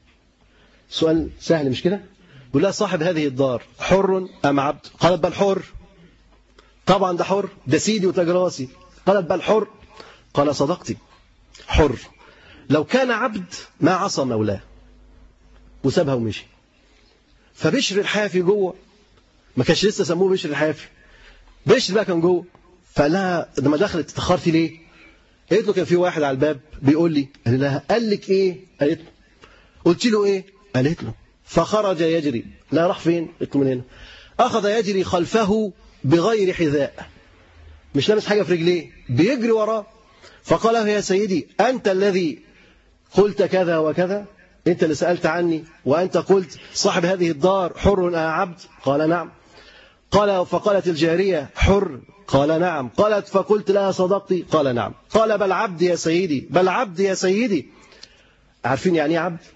سؤال سهل مش كده؟ بيقول لها صاحب هذه الدار حر أم عبد؟ قالت بل حر. طبعا ده حر، ده سيدي وتاج راسي. قالت بل حر. قال صدقتي، حر. لو كان عبد ما عصى مولاه، وسابها ومشي. فبشر الحافي جوه، ما كانش لسه سموه بشر الحافي، بشر بقى كان جوه. فقال لها لما دخلت اتأخرتي ليه؟ قالت له كان في واحد على الباب بيقول لي. قال لها قال لك ايه؟ قالت له. قلت له ايه؟ قالت له. فخرج يجري. لا راح فين؟ قلت له من هنا. اخذ يجري خلفه بغير حذاء، مش لابس حاجه في رجليه، بيجري وراه. فقال له يا سيدي انت الذي قلت كذا وكذا، انت اللي سألت عني وانت قلت صاحب هذه الدار حر ام عبد؟ قال نعم. قال فقالت الجارية حر؟ قال نعم. قالت فقلت لها صدقتي؟ قال نعم. قال بل عبد يا سيدي، بل عبد يا سيدي. عارفين يعني ايه عبد؟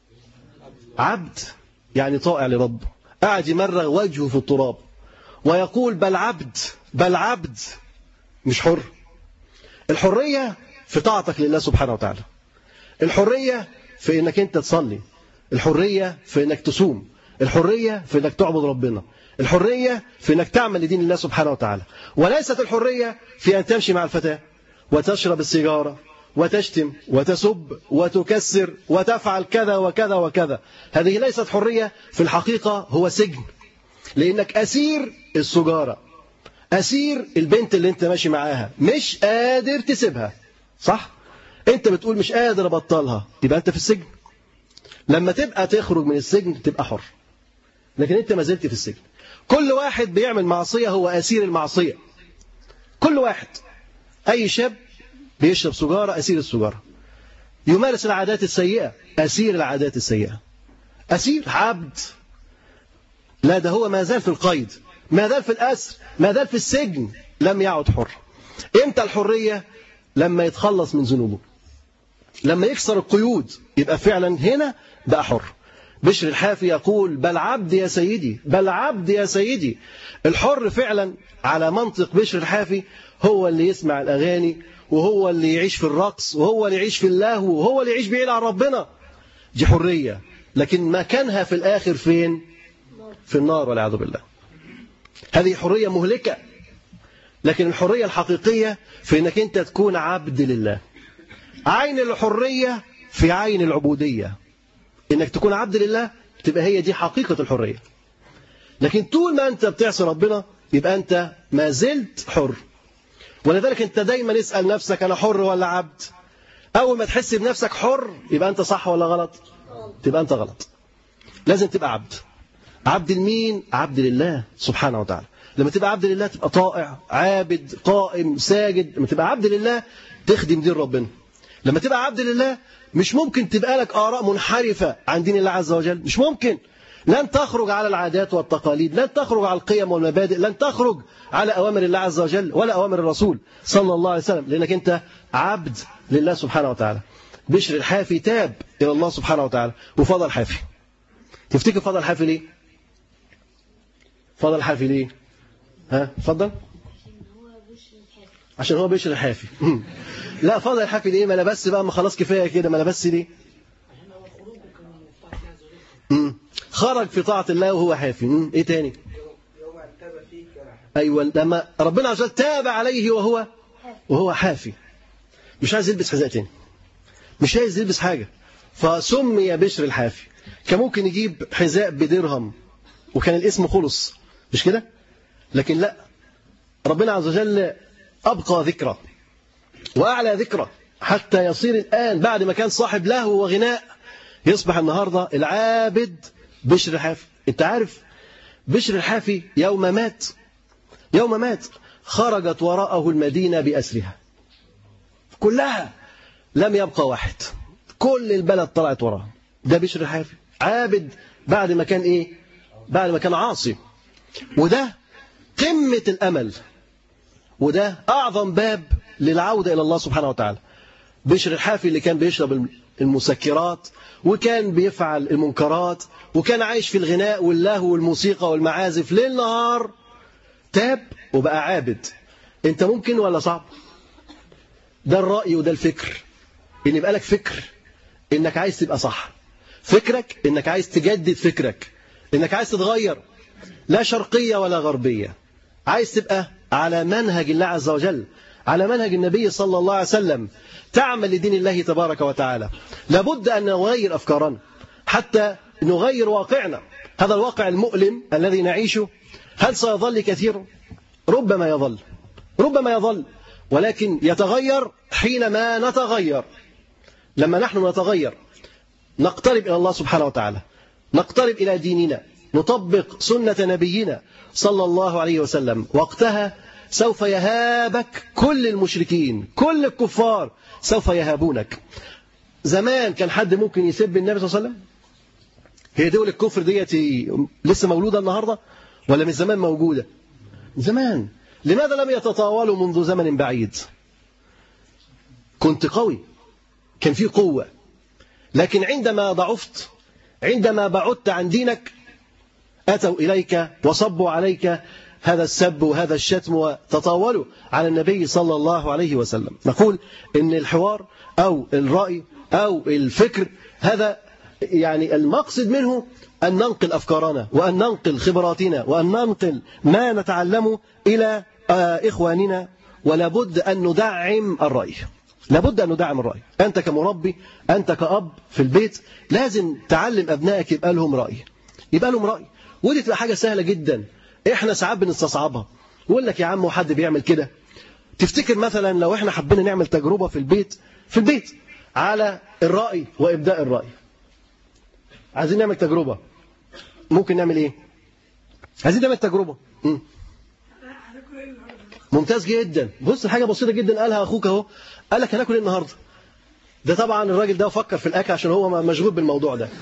عبد يعني طائع لربه، قاعد يمرغ وجهه في التراب ويقول بل عبد، بل عبد، مش حر. الحرية في طاعتك لله سبحانه وتعالى، الحرية في انك انت تصلي، الحرية في انك تصوم، الحرية في انك تعبد ربنا، الحرية في انك تعمل لدين الله سبحانه وتعالى. وليست الحرية في ان تمشي مع الفتاة وتشرب السيجارة وتشتم وتسب وتكسر وتفعل كذا وكذا وكذا. هذه ليست حرية، في الحقيقة هو سجن، لانك اسير السجارة، اسير البنت اللي انت ماشي معاها، مش قادر تسيبها. صح؟ انت بتقول مش قادر ابطلها، يبقى انت في السجن. لما تبقى تخرج من السجن تبقى حر، لكن انت ما زلت في السجن. كل واحد بيعمل معصية هو اسير المعصية. كل واحد، اي شاب بيشرب سجارة اسير السجارة، يمارس العادات السيئة اسير العادات السيئة، اسير عبد. لا، ده هو ما زال في القيد، ما زال في الأسر، ما زال في السجن، لم يعد حر. امتى الحرية؟ لما يتخلص من ذنوبه، لما يكسر القيود، يبقى فعلا هنا بقى حر. بشر الحافي يقول: بل عبد يا سيدي، بل عبد يا سيدي. الحر فعلا على منطق بشر الحافي هو اللي يسمع الأغاني، وهو اللي يعيش في الرقص، وهو اللي يعيش في اللهو، وهو اللي يعيش بعيد عن ربنا. دي حرية، لكن مكانها في الآخر فين؟ في النار والعياذ بالله. هذه حرية مهلكة. لكن الحرية الحقيقية في انك انت تكون عبد لله. عين الحرية في عين العبودية، انك تكون عبد لله، تبقى هي دي حقيقة الحرية. لكن طول ما انت بتعصي ربنا يبقى انت ما زلت حر. ولذلك انت دايما اسأل نفسك: انا حر ولا عبد؟ اول ما تحس بنفسك حر يبقى انت صح ولا غلط؟ تبقى انت غلط. لازم تبقى عبد. عبد لمين؟ عبد لله سبحانه وتعالى. لما تبقى عبد لله تبقى طائع، عابد، قائم، ساجد. لما تبقى عبد لله تخدم دين ربنا. لما تبقى عبد لله مش ممكن تبقى لك آراء منحرفة عن دين الله عز وجل، مش ممكن. لن تخرج على العادات والتقاليد، لن تخرج على القيم والمبادئ، لن تخرج على أوامر الله عز وجل ولا أوامر الرسول صلى الله عليه وسلم، لأنك أنت عبد لله سبحانه وتعالى. بشر الحافي تاب إلى الله سبحانه وتعالى وفضل حافي. تفتكر فضل حافي ليه؟ فضل حافي ليه؟ ها فضل؟ عشان هو بشر الحافي. لا، فضل الحافي ليه؟ ما انا بس بقى، ما خلاص كفايه كده، ما انا بس ليه؟ امم خرج في طاعه الله وهو حافي. امم ايه تاني؟ ايوه، لما ربنا عز وجل تاب عليه وهو وهو حافي، مش عايز يلبس حذاء تاني، مش عايز يلبس حاجه، فسمي بشر الحافي. كان ممكن يجيب حذاء بدرهم وكان الاسم خلص، مش كده؟ لكن لا، ربنا عز وجل أبقى ذكرى وأعلى ذكرى، حتى يصير الآن بعد ما كان صاحب لهو وغناء يصبح النهاردة العابد بشر الحافي. أنت عارف بشر الحافي يوم مات يوم مات خرجت وراءه المدينة بأسرها كلها، لم يبقى واحد، كل البلد طلعت وراه. ده بشر الحافي عابد بعد ما كان إيه؟ بعد ما كان عاصي. وده قمة الأمل، وده أعظم باب للعودة إلى الله سبحانه وتعالى. بشر الحافي اللي كان بيشرب المسكرات وكان بيفعل المنكرات وكان عايش في الغناء واللهو والموسيقى والمعازف ليل نهار، تاب وبقى عابد. أنت ممكن ولا صعب؟ ده الرأي وده الفكر، إن يبقى لك فكر إنك عايز تبقى صح، فكرك إنك عايز تجدد فكرك، إنك عايز تتغير، لا شرقية ولا غربية، عايز تبقى على منهج الله عز وجل، على منهج النبي صلى الله عليه وسلم، تعمل لدين الله تبارك وتعالى. لابد أن نغير أفكارنا حتى نغير واقعنا. هذا الواقع المؤلم الذي نعيشه هل سيظل كثير؟ ربما يظل ربما يظل ولكن يتغير حينما نتغير. لما نحن نتغير نقترب إلى الله سبحانه وتعالى، نقترب إلى ديننا، نطبق سنة نبينا صلى الله عليه وسلم، وقتها سوف يهابك كل المشركين، كل الكفار سوف يهابونك. زمان كان حد ممكن يسب النبي صلى الله عليه وسلم؟ هي دول الكفر ديتي لسه مولودة النهاردة ولا من زمان موجودة؟ زمان. لماذا لم يتطاولوا منذ زمن بعيد؟ كنت قوي، كان في قوة، لكن عندما ضعفت، عندما بعدت عن دينك، أتوا إليك وصبوا عليك هذا السب وهذا الشتم وتطاولوا على النبي صلى الله عليه وسلم. نقول إن الحوار أو الرأي أو الفكر هذا يعني المقصد منه أن ننقل أفكارنا وأن ننقل خبراتنا وأن ننقل ما نتعلمه إلى إخواننا، ولا بد أن ندعم الرأي. لابد أن ندعم الرأي. أنت كمربي، أنت كأب في البيت لازم تعلم أبنائك يبقى لهم رأي، يبقى لهم رأي. ودي تبقى حاجة سهلة جدا. إحنا ساعات بنستصعبها، يقول لك يا عم وحد بيعمل كده. تفتكر مثلا لو إحنا حبينا نعمل تجربة في البيت في البيت على الرأي وإبداء الرأي، عايزين نعمل تجربة، ممكن نعمل إيه؟ عايزين نعمل تجربة. م. ممتاز جدا. بص حاجة بسيطة جدا قالها أخوك أهو، قال لك هناكل إيه النهاردة. ده طبعا الراجل ده فكر في الأكل عشان هو مشغول بالموضوع ده.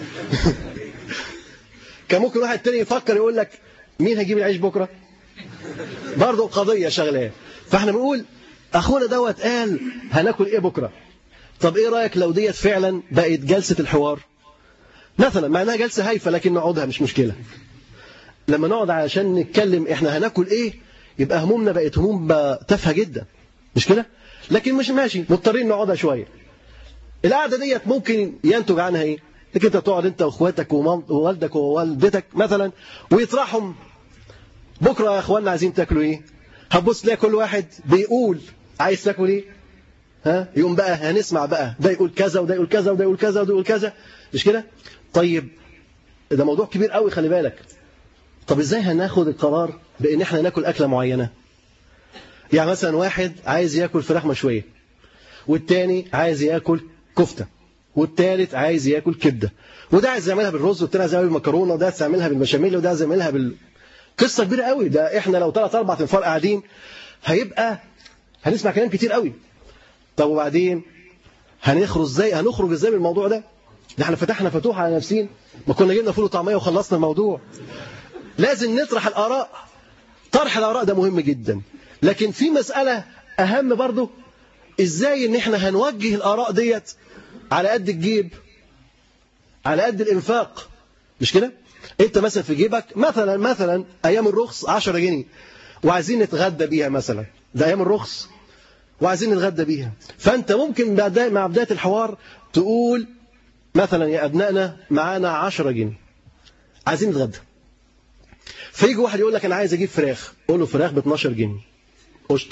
كان ممكن واحد تاني يفكر يقول لك مين هيجيب العيش بكرة؟ برضه قضية شغلاه. فاحنا بنقول أخونا دوت قال هناكل إيه بكرة. طب إيه رأيك لو ديت فعلا بقت جلسة الحوار مثلا، مع انها جلسة هايفة لكن نقعدها مش مشكلة. لما نقعد عشان نتكلم إحنا هناكل إيه، يبقى همومنا بقت هموم تافهة جدا، مش كده؟ لكن مش ماشي، مضطرين نقعدها شوية. القعدة ديت ممكن ينتج عنها إيه؟ لكن أنت تقعد أنت وأخواتك ووالدك ووالدتك مثلا ويطرحهم بكرة يا أخواننا عايزين تاكلوا إيه؟ هتبص تلاقي كل واحد بيقول عايز تاكل إيه؟ ها؟ يقوم بقى هنسمع بقى ده يقول كذا وده يقول كذا وده يقول كذا وده يقول كذا، مش كده؟ طيب ده موضوع كبير قوي، خلي بالك. طب إزاي هناخد القرار بإن إحنا ناكل أكلة معينة؟ يعني مثلا واحد عايز ياكل فراخ مشوية، والتاني عايز ياكل كفتة، والتالت عايز ياكل كبدة، وده عايز يعملها بالرز، والتاني عايز يعملها بالمكرونة، وده عايز يعملها بالبشاميل، وده عايز يعملها بال قصة كبيرة قوي. ده إحنا لو ثلاث أربع تنفار قاعدين هيبقى هنسمع كلام كتير قوي. طب وبعدين هنخرج ازاي؟ هنخرج ازاي من الموضوع ده؟ ده احنا فتحنا فتوح على نفسين، ما كنا جبنا فول وطعمية وخلصنا الموضوع. لازم نطرح الآراء. طرح الآراء ده مهم جدا، لكن في مسألة أهم برضو، ازاي ان احنا هنوجه الآراء ديت على قد الجيب، على قد الإنفاق، مش كده؟ انت مثلا في جيبك مثلا مثلا ايام الرخص عشرة جنيه وعايزين نتغدى بيها مثلا، ده ايام الرخص وعايزين نتغدى بيها، فانت ممكن مع بداية الحوار تقول مثلا يا ابنائنا معانا عشرة جنيه عايزين نتغدى. فيجي واحد يقول لك انا عايز اجيب فراخ، قول له فراخ ب اتناشر جنيه، اشطب.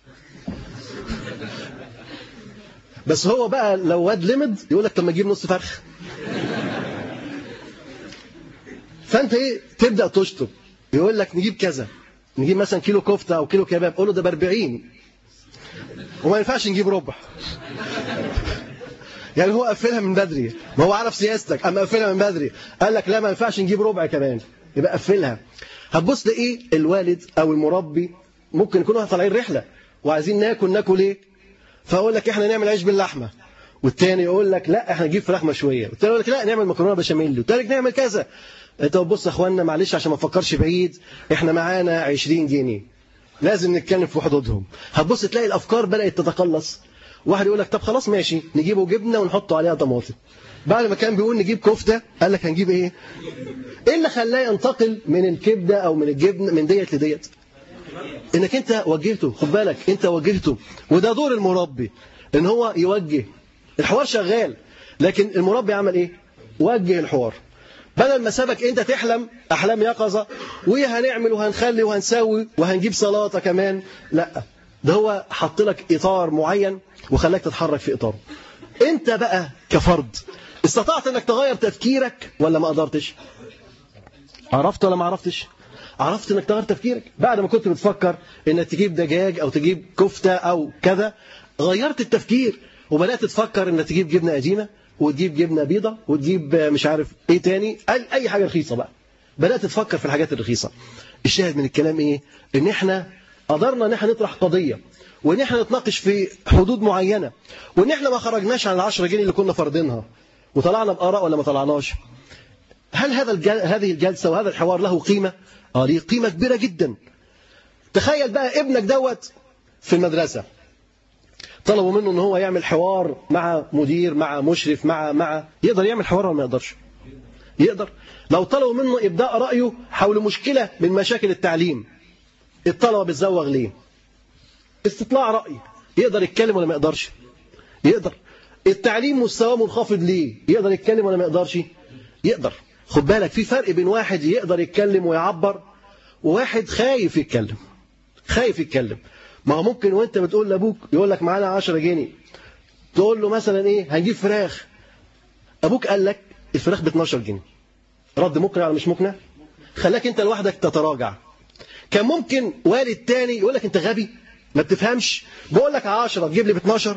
بس هو بقى لو واد لمد يقول لك طب ما اجيب نص فرخ. فانت ايه تبدا تشطب، يقول لك نجيب كذا، نجيب مثلا كيلو كفته او كيلو كباب، قول له ده ب اربعين وما ينفعش نجيب ربع. يعني هو قفلها من بدري، ما هو عارف سياستك، اما قفلها من بدري قال لك لا ما ينفعش نجيب ربع كمان، يبقى قفلها. هتبص لايه الوالد او المربي ممكن يكونوا طالعين رحله وعايزين ناكل ناكل ايه، فاقول لك احنا نعمل عيش باللحمه، والتاني يقول لك لا احنا نجيب فراخ مشويه، والتاني يقول لك لا نعمل مكرونه بشاميل، والتالت نعمل كذا. انت بص يا اخوانا معلش عشان ما نفكرش بعيد، احنا معانا عشرين جنيه لازم نتكلم في حدودهم. هتبص تلاقي الافكار بدات تتقلص. واحد يقول لك طب خلاص ماشي نجيبه جبنه ونحطه عليها طماطم، بعد ما كان بيقول نجيب كفته قال لك هنجيب ايه؟ ايه اللي خلاه ينتقل من الكبده او من الجبنه من ديت لديت؟ انك انت وجهته. خد بالك انت وجهته، وده دور المربي ان هو يوجه. الحوار شغال لكن المربي عمل ايه؟ وجه الحوار، بدل ما سابك انت تحلم احلام يقظه وهنعمل وهنخلي وهنسوي وهنجيب سلطه كمان، لا ده هو حط لك اطار معين وخلاك تتحرك في اطاره. انت بقى كفرد استطعت انك تغير تفكيرك ولا ما قدرتش؟ عرفت ولا ما عرفتش؟ عرفت انك تغير تفكيرك بعد ما كنت بتفكر انك تجيب دجاج او تجيب كفته او كذا، غيرت التفكير وبدات تفكر انك تجيب جبنه قديمه وتجيب جبنه بيضه وتجيب مش عارف ايه تاني، اي حاجه رخيصه بقى، بدات تفكر في الحاجات الرخيصه. الشاهد من الكلام ايه؟ ان احنا قدرنا ان احنا نطرح قضيه، وان احنا نتناقش في حدود معينه، وان احنا ما خرجناش عن العشرة جنيه اللي كنا فرضينها وطلعنا باراء ولا ما طلعناش. هل هذا الجل... هذه الجلسه وهذا الحوار له قيمه؟ اه ليه قيمه كبيره جدا. تخيل بقى ابنك دوت في المدرسه طلبوا منه ان هو يعمل حوار مع مدير مع مشرف مع مع يقدر يعمل حوار ولا ما يقدرش؟ يقدر. لو طلبوا منه ابداء رايه حول مشكله من مشاكل التعليم الطلبة بتزوغ ليه؟ استطلاع رأي، يقدر يتكلم ولا ما يقدرش؟ يقدر. التعليم مستواه منخفض ليه؟ يقدر يتكلم ولا ما يقدرش؟ يقدر. خد بالك في فرق بين واحد يقدر يتكلم ويعبر وواحد خايف يتكلم. خايف يتكلم. ما هو ممكن وانت بتقول لابوك يقول لك معانا عشرة جنيه، تقول له مثلا ايه هنجيب فراخ، ابوك قال لك الفراخ ب اتناشر جنيه، رد مقنع ولا مش مقنع؟ خلاك انت لوحدك تتراجع. كان ممكن والد تاني يقول لك انت غبي ما بتفهمش، بقول لك عشرة تجيب لي ب اتناشر.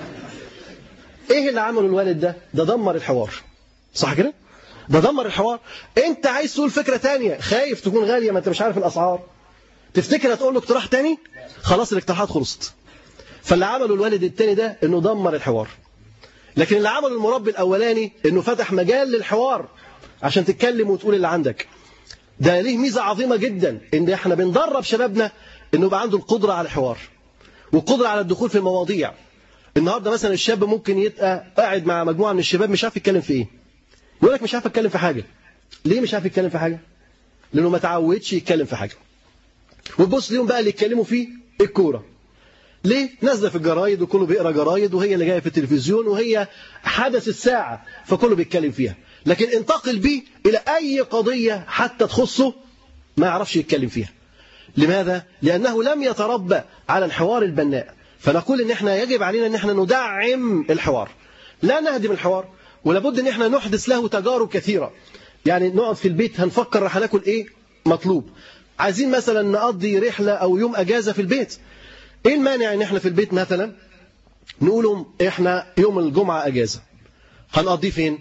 ايه اللي عمله الوالد ده؟ ده دمر الحوار، صح كده؟ ده دمر الحوار. انت عايز تقول فكرة تانية، خايف تكون غالية ما انت مش عارف الاسعار، تفتكر هتقول له اقتراح تاني؟ خلاص الاقتراحات خلصت. فاللي عمله الوالد التاني ده انه دمر الحوار. لكن اللي عمله المربي الاولاني انه فتح مجال للحوار عشان تتكلم وتقول اللي عندك. ده ليه ميزة عظيمة جدا، ان احنا بندرب شبابنا انه يبقى عنده القدرة على الحوار والقدرة على الدخول في المواضيع. النهارده مثلا الشاب ممكن يبقى قاعد مع مجموعة من الشباب مش عارف يتكلم في ايه. يقول لك مش عارف اتكلم في حاجة. ليه مش عارف يتكلم في حاجة؟ لانه ما تعودش يتكلم في حاجة. وتبص ليهم بقى اللي يتكلموا فيه الكورة. ليه؟ نازله في الجرايد وكله بيقرا جرايد، وهي اللي جايه في التلفزيون، وهي حدث الساعة فكله بيتكلم فيها. لكن انتقل بيه إلى أي قضية حتى تخصه ما يعرفش يتكلم فيها. لماذا؟ لأنه لم يتربى على الحوار البناء. فنقول إن احنا يجب علينا إن احنا ندعم الحوار، لا نهدم الحوار، ولابد إن احنا نحدث له تجارب كثيرة. يعني نقعد في البيت هنفكر راح ناكل إيه؟ مطلوب. عايزين مثلا نقضي رحلة أو يوم أجازة في البيت. إيه المانع إن احنا في البيت مثلا نقولهم إحنا يوم الجمعة أجازة هنقضيه فين؟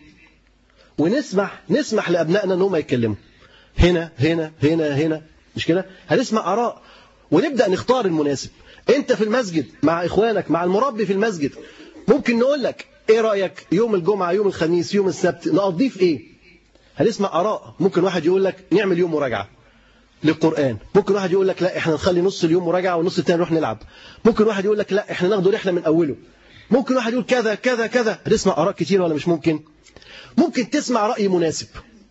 ونسمح نسمح لأبنائنا أنهم يتكلموا هنا هنا هنا هنا، مش كده؟ هنسمع آراء ونبدأ نختار المناسب. أنت في المسجد مع إخوانك مع المربي في المسجد ممكن نقول لك إيه رأيك يوم الجمعة يوم الخميس يوم السبت نقضيه في إيه؟ هنسمع آراء. ممكن واحد يقول لك نعمل يوم مراجعة للقرآن، ممكن واحد يقول لك لا احنا نخلي نص اليوم مراجعة والنص الثاني نروح نلعب، ممكن واحد يقول لك لا احنا ناخده رحلة من أوله، ممكن واحد يقول كذا كذا كذا. هنسمع آراء كتير ولا مش ممكن؟ ممكن تسمع رأي مناسب،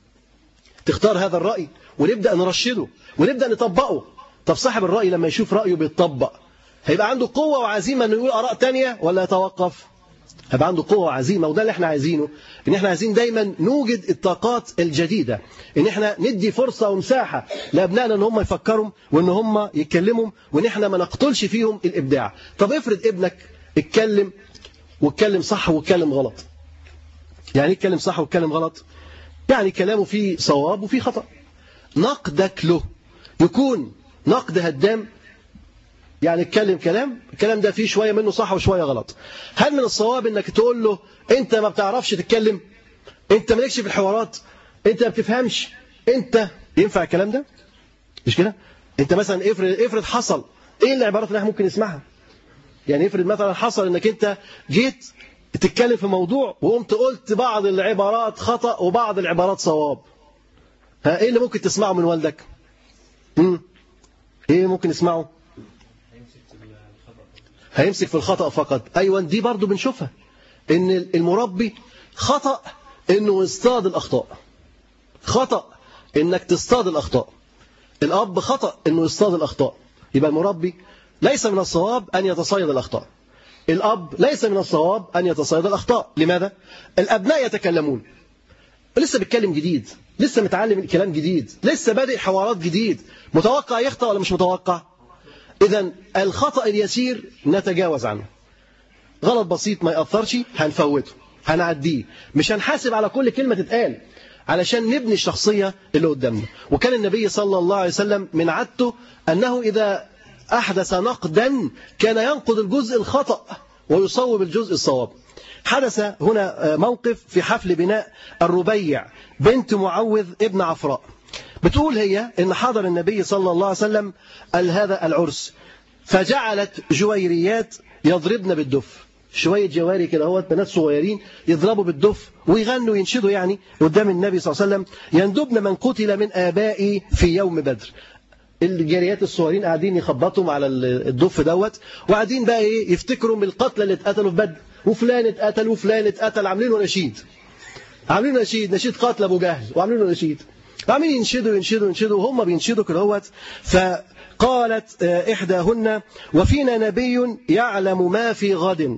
تختار هذا الرأي ونبدأ نرشده ونبدأ نطبقه. طب صاحب الرأي لما يشوف رأيه بيتطبق هيبقى عنده قوة وعزيمة انه يقول آراء تانية ولا يتوقف؟ هيبقى عنده قوة وعزيمة. وده اللي احنا عايزينه، ان احنا عايزين دايما نوجد الطاقات الجديدة، ان احنا ندي فرصة ومساحة لأبنائنا ان هم يفكروا وان هم يتكلموا، وان احنا ما نقتلش فيهم الإبداع. طب افرض ابنك اتكلم واتكلم صح واتكلم غلط. يعني اتكلم صح واتكلم غلط، يعني كلامه فيه صواب وفيه خطأ. نقدك له يكون نقد هدام، يعني اتكلم كلام الكلام ده فيه شوية منه صح وشوية غلط. هل من الصواب انك تقول له انت ما بتعرفش تتكلم، انت مالكش في الحوارات، انت ما بتفهمش، انت ينفع الكلام ده؟ مش كده؟ انت مثلا افرض افرض حصل ايه العبارات اللي احنا ممكن نسمعها؟ يعني افرض مثلا حصل انك انت جيت تتكلم في موضوع وقمت قلت بعض العبارات خطأ وبعض العبارات صواب. ها ايه اللي ممكن تسمعه من والدك؟ امم ايه ممكن نسمعه؟ هيمسك في الخطأ فقط. ايوه دي برضو بنشوفها، ان المربي خطأ انه يصطاد الاخطاء، خطأ انك تصطاد الاخطاء. الاب خطأ انه يصطاد الاخطاء. يبقى المربي ليس من الصواب ان يتصيد الاخطاء، الاب ليس من الصواب ان يتصيد الاخطاء. لماذا؟ الابناء يتكلمون، لسه بيتكلم جديد، لسه متعلم الكلام جديد، لسه بادئ حوارات جديد، متوقع يخطأ ولا مش متوقع؟ إذن الخطأ اليسير نتجاوز عنه، غلط بسيط ما يأثرش هنفوته هنعديه، مش هنحاسب على كل كلمة تتقال علشان نبني الشخصية اللي قدامنا. وكان النبي صلى الله عليه وسلم من عادته أنه إذا أحدث نقدا كان ينقد الجزء الخطأ ويصوب الجزء الصواب. حدث هنا موقف في حفل بناء الربيع بنت معوذ ابن عفراء. بتقول هي إن حضر النبي صلى الله عليه وسلم هذا العرس، فجعلت جويريات يضربن بالدف، شوية جواري كده اهوت بنات صغيرين يضربوا بالدف ويغنوا ينشدوا يعني قدام النبي صلى الله عليه وسلم، يندبن من قتل من آبائي في يوم بدر. الجاريات الصغيرين قاعدين يخبطوا على الدف دوت، وقاعدين بقى ايه يفتكروا بالقتلى اللي اتقتلوا في بدر، وفلان اتقتل وفلان اتقتل، عاملين له نشيد، عاملين نشيد نشيد قتل ابو جهل، وعاملين له نشيد، عاملين ينشدوا ينشدوا ينشدوا وهم بينشدوا كده اهوت. قالت إحداهن وفينا نبي يعلم ما في غد.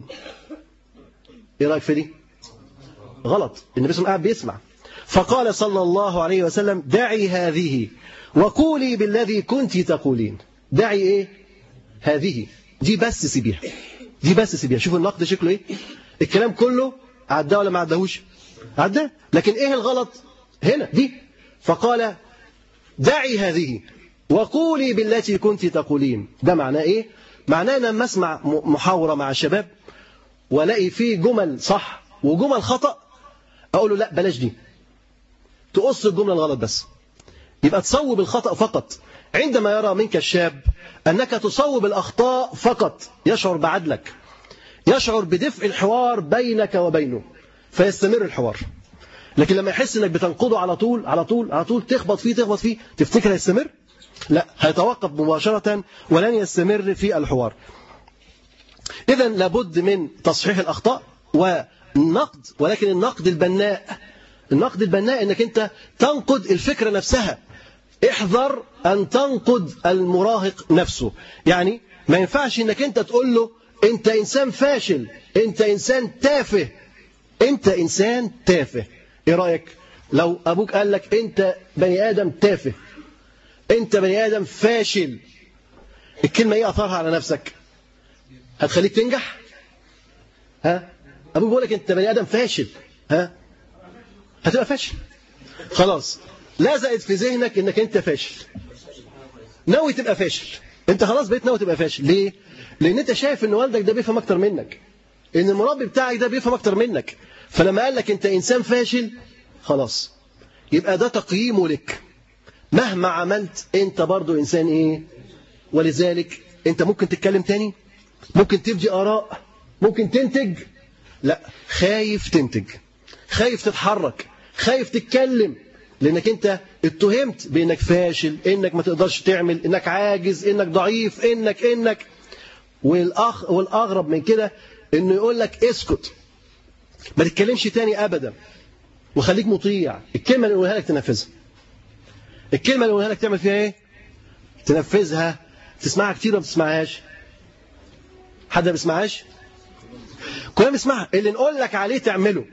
إيه رأيك في دي؟ غلط. النبي صلى الله عليه وسلم قاعد بيسمع. فقال صلى الله عليه وسلم دعي هذه وقولي بالذي كنت تقولين. دعي إيه؟ هذه دي بس سيبيها، دي بس سيبيها. شوفوا النقد شكله إيه. الكلام كله عداه ولا ما عداهوش؟ عداه. لكن إيه الغلط هنا دي؟ فقال دعي هذه وقولي بالتي كنت تقولين. ده معناه إيه؟ معناه لما أسمع محاورة مع الشباب ولاقي فيه جمل صح وجمل خطأ أقول له لا بلاش دي، تقص الجملة الغلط بس، يبقى تصوب الخطأ فقط. عندما يرى منك الشاب أنك تصوب الأخطاء فقط يشعر بعدلك، يشعر بدفء الحوار بينك وبينه فيستمر الحوار. لكن لما يحس أنك بتنقضه على طول على طول على طول تخبط فيه تخبط فيه تفتكر هيستمر؟ لا، هيتوقف مباشرة ولن يستمر في الحوار. إذن لابد من تصحيح الأخطاء والنقد، ولكن النقد البناء. النقد البناء أنك أنت تنقد الفكرة نفسها. احذر أن تنقد المراهق نفسه. يعني ما ينفعش أنك أنت تقول له أنت إنسان فاشل، أنت إنسان تافه، أنت إنسان تافه. إيه رأيك لو أبوك قال لك أنت بني آدم تافه، أنت بني آدم فاشل؟ الكلمة إيه أثرها على نفسك؟ هتخليك تنجح؟ ها؟ أبوك بيقول لك أنت بني آدم فاشل، ها؟ هتبقى فاشل. خلاص لازقت في ذهنك أنك أنت فاشل، ناوي تبقى فاشل. أنت خلاص بقيت ناوي تبقى فاشل. ليه؟ لأن أنت شايف أن والدك ده بيفهم أكتر منك، أن المربي بتاعك ده بيفهم أكتر منك، فلما قال لك أنت إنسان فاشل خلاص يبقى ده تقييمه لك. مهما عملت أنت برضو إنسان إيه؟ ولذلك أنت ممكن تتكلم تاني، ممكن تبدي آراء، ممكن تنتج. لا، خايف تنتج، خايف تتحرك، خايف تتكلم، لأنك أنت اتهمت بأنك فاشل، إنك ما تقدرش تعمل، إنك عاجز، إنك ضعيف، إنك إنك والأخ والأغرب من كده إنه يقول لك اسكت ما تتكلمش تاني أبدا وخليك مطيع. الكلمة اللي يقولها لك تنفذها، الكلمة اللي يقولها لك تعمل فيها إيه؟ تنفذها. تسمعها كتير ولا ما بتسمعهاش؟ حد ما بيسمعهاش؟ كلنا بنسمعها. اللي نقول لك عليه تعمله،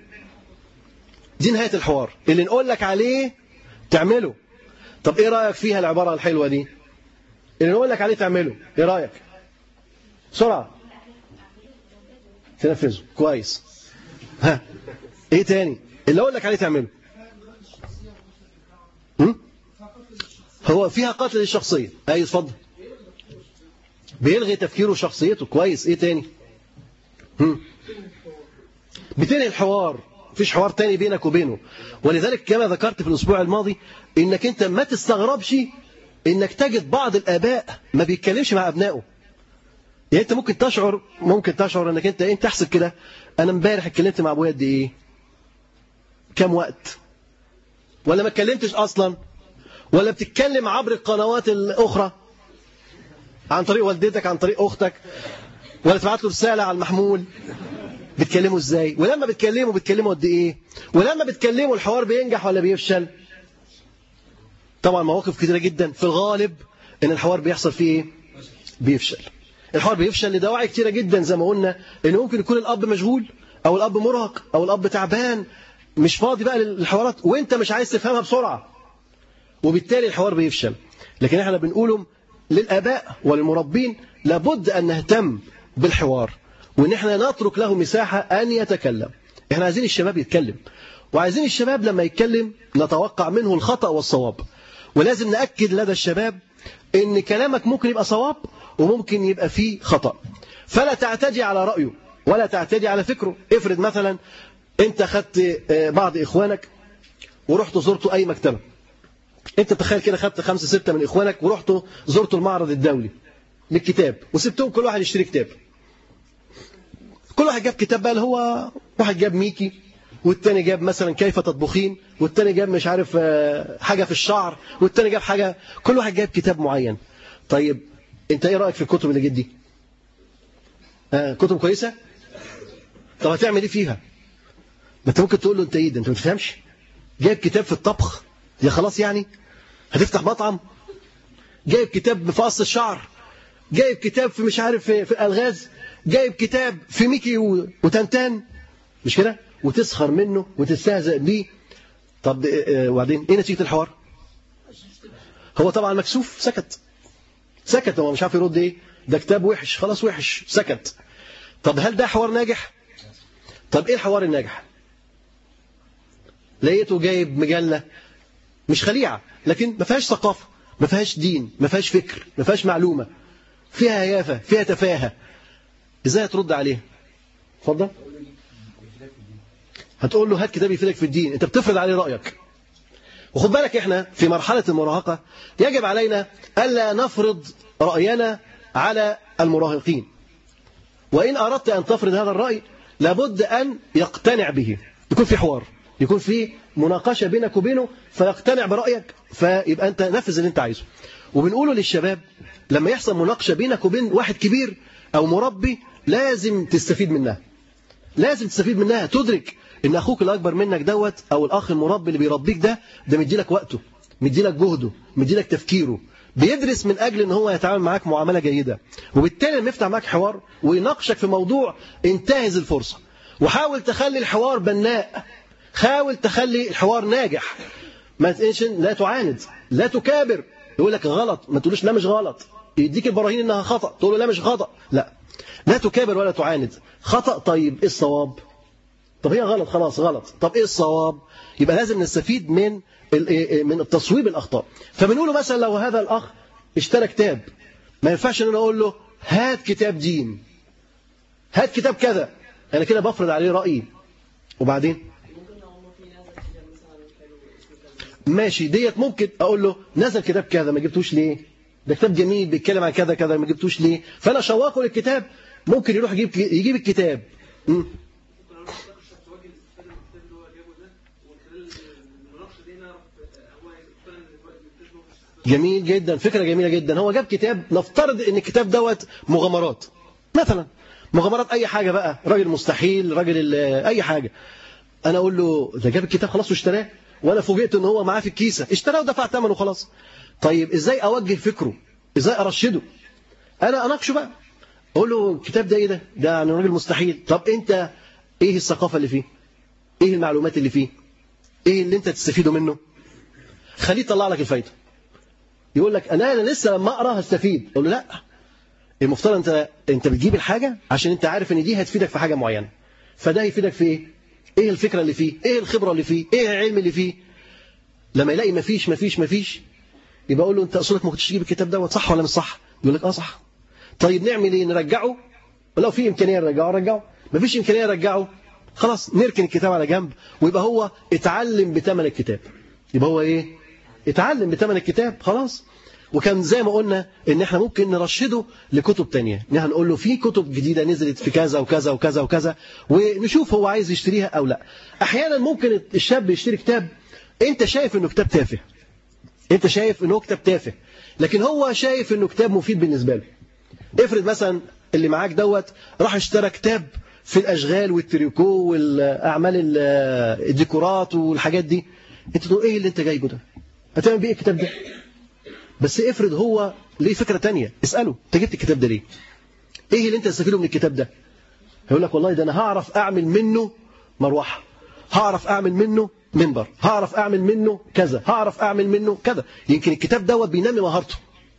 دي نهاية الحوار. اللي نقول لك عليه تعمله. طب ايه رأيك فيها العبارة الحلوة دي؟ اللي نقول لك عليه تعمله، ايه رأيك؟ بسرعة تنفذه كويس. ها ايه تاني اللي اقول لك عليه تعمله؟ هم؟ هو فيها قتل للشخصية. اي اتفضل. بيلغي تفكيره وشخصيته كويس. ايه تاني؟ هم؟ بتنهي الحوار، مفيش حوار تاني بينك وبينه. ولذلك كما ذكرت في الأسبوع الماضي إنك أنت ما تستغربش إنك تجد بعض الآباء ما بيتكلمش مع أبنائه. يعني أنت ممكن تشعر ممكن تشعر إنك أنت أنت تحسب كده، أنا امبارح اتكلمت مع أبويا قد إيه؟ كم وقت؟ ولا ما اتكلمتش أصلا؟ ولا بتتكلم عبر القنوات الأخرى عن طريق والدتك، عن طريق أختك، ولا تبعت له رسالة على المحمول؟ بتكلموا ازاي؟ ولما بتكلموا بتكلموا قد ايه؟ ولما بتكلموا الحوار بينجح ولا بيفشل؟ طبعا مواقف كتيره جدا في الغالب ان الحوار بيحصل فيه ايه؟ بيفشل. الحوار بيفشل لدواعي كتيره جدا زي ما قلنا، ان ممكن يكون الاب مشغول او الاب مرهق او الاب تعبان مش فاضي بقى للحوارات وانت مش عايز تفهمها بسرعه، وبالتالي الحوار بيفشل. لكن احنا بنقولهم للاباء وللمربين لابد ان نهتم بالحوار، وإن احنا نترك له مساحة أن يتكلم. احنا عايزين الشباب يتكلم، وعايزين الشباب لما يتكلم نتوقع منه الخطأ والصواب. ولازم نأكد لدى الشباب إن كلامك ممكن يبقى صواب وممكن يبقى فيه خطأ، فلا تعتدي على رأيه ولا تعتدي على فكره. افرض مثلا انت خدت بعض إخوانك ورحت زرتوا أي مكتبة، انت تخيل كده خدت خمسة ستة من إخوانك ورحتوا زرتوا المعرض الدولي للكتاب وسبتهم كل واحد يشتري كتاب. كل واحد جاب كتاب بقى، اللي هو واحد جاب ميكي، والتاني جاب مثلا كيف تطبخين، والتاني جاب مش عارف حاجة في الشعر، والتاني جاب حاجة، كل واحد جاب كتاب معين. طيب انت ايه رأيك في الكتب اللي جت دي؟ آه كتب كويسة؟ طب هتعمل ايه فيها؟ ما انت ممكن تقول له انت ايه ده، انت ما تفهمش؟ جايب كتاب في الطبخ يا خلاص يعني؟ هتفتح مطعم؟ جايب كتاب في قص الشعر، جايب كتاب في مش عارف في, في الألغاز، جايب كتاب في ميكي وتنتان، مش كده؟ وتسخر منه وتستهزأ بيه. طب وبعدين ايه نتيجة الحوار؟ هو طبعا مكسوف، سكت سكت، هو مش عارف يرد ايه، ده كتاب وحش، خلاص وحش، سكت. طب هل ده حوار ناجح؟ طب ايه الحوار الناجح؟ لقيته جايب مجلة مش خليعة، لكن ما فيهاش ثقافة، ما فيهاش دين، ما فيهاش فكر، ما فيهاش معلومة، فيها هيافة، فيها تفاهة. ازاي هترد عليها؟ اتفضل. هتقول له هات كتاب يفيدك في الدين، انت بتفرض عليه رأيك. وخد بالك احنا في مرحلة المراهقة يجب علينا ألا نفرض رأينا على المراهقين، وإن أردت أن تفرض هذا الرأي لابد أن يقتنع به، يكون في حوار، يكون في مناقشة بينك وبينه فيقتنع برأيك، فيبقى أنت نفذ اللي أنت عايزه. وبنقوله للشباب لما يحصل مناقشة بينك وبين واحد كبير أو مربي لازم تستفيد منها، لازم تستفيد منها، تدرك ان اخوك الاكبر منك دوت او الاخ المربي اللي بيربيك ده ده مديلك وقته، مديلك جهده، مديلك تفكيره، بيدرس من اجل ان هو يتعامل معاك معامله جيده. وبالتالي لما يفتح معاك حوار ويناقشك في موضوع انتهز الفرصه وحاول تخلي الحوار بناء، حاول تخلي الحوار ناجح. ما تقولش لا تعاند، لا تكابر، يقول لك غلط ما تقولوش لا مش غلط، يديك البراهين انها خطا تقول له لا مش خطا، لا لا تكابر ولا تعاند. خطا، طيب ايه الصواب؟ طب هي غلط، خلاص غلط، طب ايه الصواب؟ يبقى لازم نستفيد من من التصويب الاخطاء. فبنقوله مثلا لو هذا الاخ اشترى كتاب، ما ينفعش ان انا اقول له هات كتاب دين، هات كتاب كذا، انا كده بفرض عليه رايي. وبعدين ماشي ديت ممكن اقول له نزل كتاب كذا ما جبتوش ليه؟ ده كتاب جميل بيتكلم عن كذا كذا ما جبتوش ليه؟ فانا شوقه للكتاب، ممكن يروح يجيب يجيب الكتاب. م? جميل جدا، فكرة جميلة جدا. هو جاب كتاب، نفترض ان الكتاب دوت مغامرات مثلا، مغامرات اي حاجة بقى، راجل مستحيل، راجل اي حاجة. انا اقول له ده جاب الكتاب خلاص واشتراه، وانا فوجئت ان هو معاه في الكيسة، اشتراه ودفع ثمنه خلاص. طيب ازاي اوجه فكره؟ ازاي ارشده؟ انا اناقشه بقى، اقول له الكتاب ده ايه ده؟ ده عن راجل مستحيل. طب انت ايه الثقافة اللي فيه؟ ايه المعلومات اللي فيه؟ ايه اللي انت تستفيده منه؟ خليه يطلع لك الفايدة. يقول لك انا انا لسه لما اقرا هستفيد. اقول له لا، المفترض انت انت بتجيب الحاجه عشان انت عارف ان دي هتفيدك في حاجه معينه، فده هيفيدك في ايه؟ ايه الفكره اللي فيه؟ ايه الخبره اللي فيه؟ ايه العلم اللي فيه؟ لما يلاقي مفيش مفيش مفيش يبقى اقول له انت اصلك ما كنتش تجيب الكتاب دوت، صح ولا مش صح؟ يقول لك اه صح. طيب نعمل ايه؟ نرجعه؟ ولو في امكانيه نرجعه نرجعه، مفيش امكانيه نرجعه، خلاص نركن الكتاب على جنب، ويبقى هو اتعلم بثمن الكتاب. يبقى هو ايه؟ اتعلم بثمن الكتاب خلاص. وكان زي ما قلنا ان احنا ممكن نرشده لكتب تانية، ان احنا نقول له في كتب جديدة نزلت في كذا وكذا وكذا وكذا، ونشوف هو عايز يشتريها او لا. احيانا ممكن الشاب يشتري كتاب انت شايف انه كتاب تافه، انت شايف انه كتاب تافه، لكن هو شايف انه كتاب مفيد بالنسبة له. افرض مثلا اللي معاك دوت راح اشترى كتاب في الاشغال والتريكو والاعمال الديكورات والحاجات دي، انت تقول ايه اللي انت جايبه ده؟ هتعمل بيه الكتاب ده؟ بس افرض هو ليه فكرة تانية، اسأله انت جبت الكتاب ده ليه؟ ايه اللي انت تستفيده من الكتاب ده؟ هيقول لك والله ده انا هعرف اعمل منه مروحة، هعرف اعمل منه منبر، هعرف اعمل منه كذا، هعرف اعمل منه كذا. يمكن الكتاب دوت بينمي مهارته،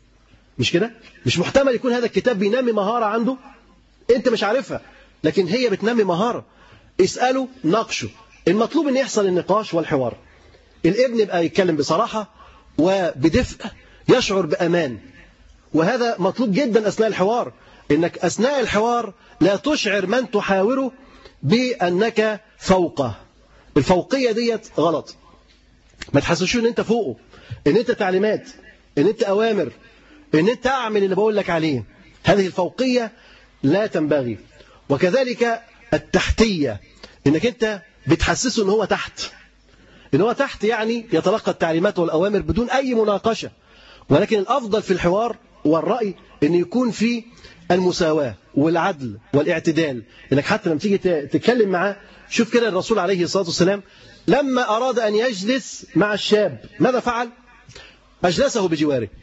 مش كده؟ مش محتمل يكون هذا الكتاب بينمي مهارة عنده انت مش عارفها، لكن هي بتنمي مهارة. اسأله، ناقشه. المطلوب ان يحصل النقاش والحوار. الابن يبقى يتكلم بصراحة وبدفء، يشعر بأمان، وهذا مطلوب جدا أثناء الحوار. إنك أثناء الحوار لا تشعر من تحاوره بأنك فوقه. الفوقية ديت غلط، ما تحسسوش إن أنت فوقه، إن أنت تعليمات، إن أنت أوامر، إن أنت أعمل اللي بقول لك عليه. هذه الفوقية لا تنبغي. وكذلك التحتية، إنك أنت بتحسسه إن هو تحت، إن هو تحت يعني يتلقى التعليمات والأوامر بدون أي مناقشة. ولكن الأفضل في الحوار والرأي أن يكون في المساواة والعدل والاعتدال. إنك حتى لما تيجي تتكلم معاه، شوف كده الرسول عليه الصلاة والسلام لما أراد أن يجلس مع الشاب ماذا فعل؟ أجلسه بجواره،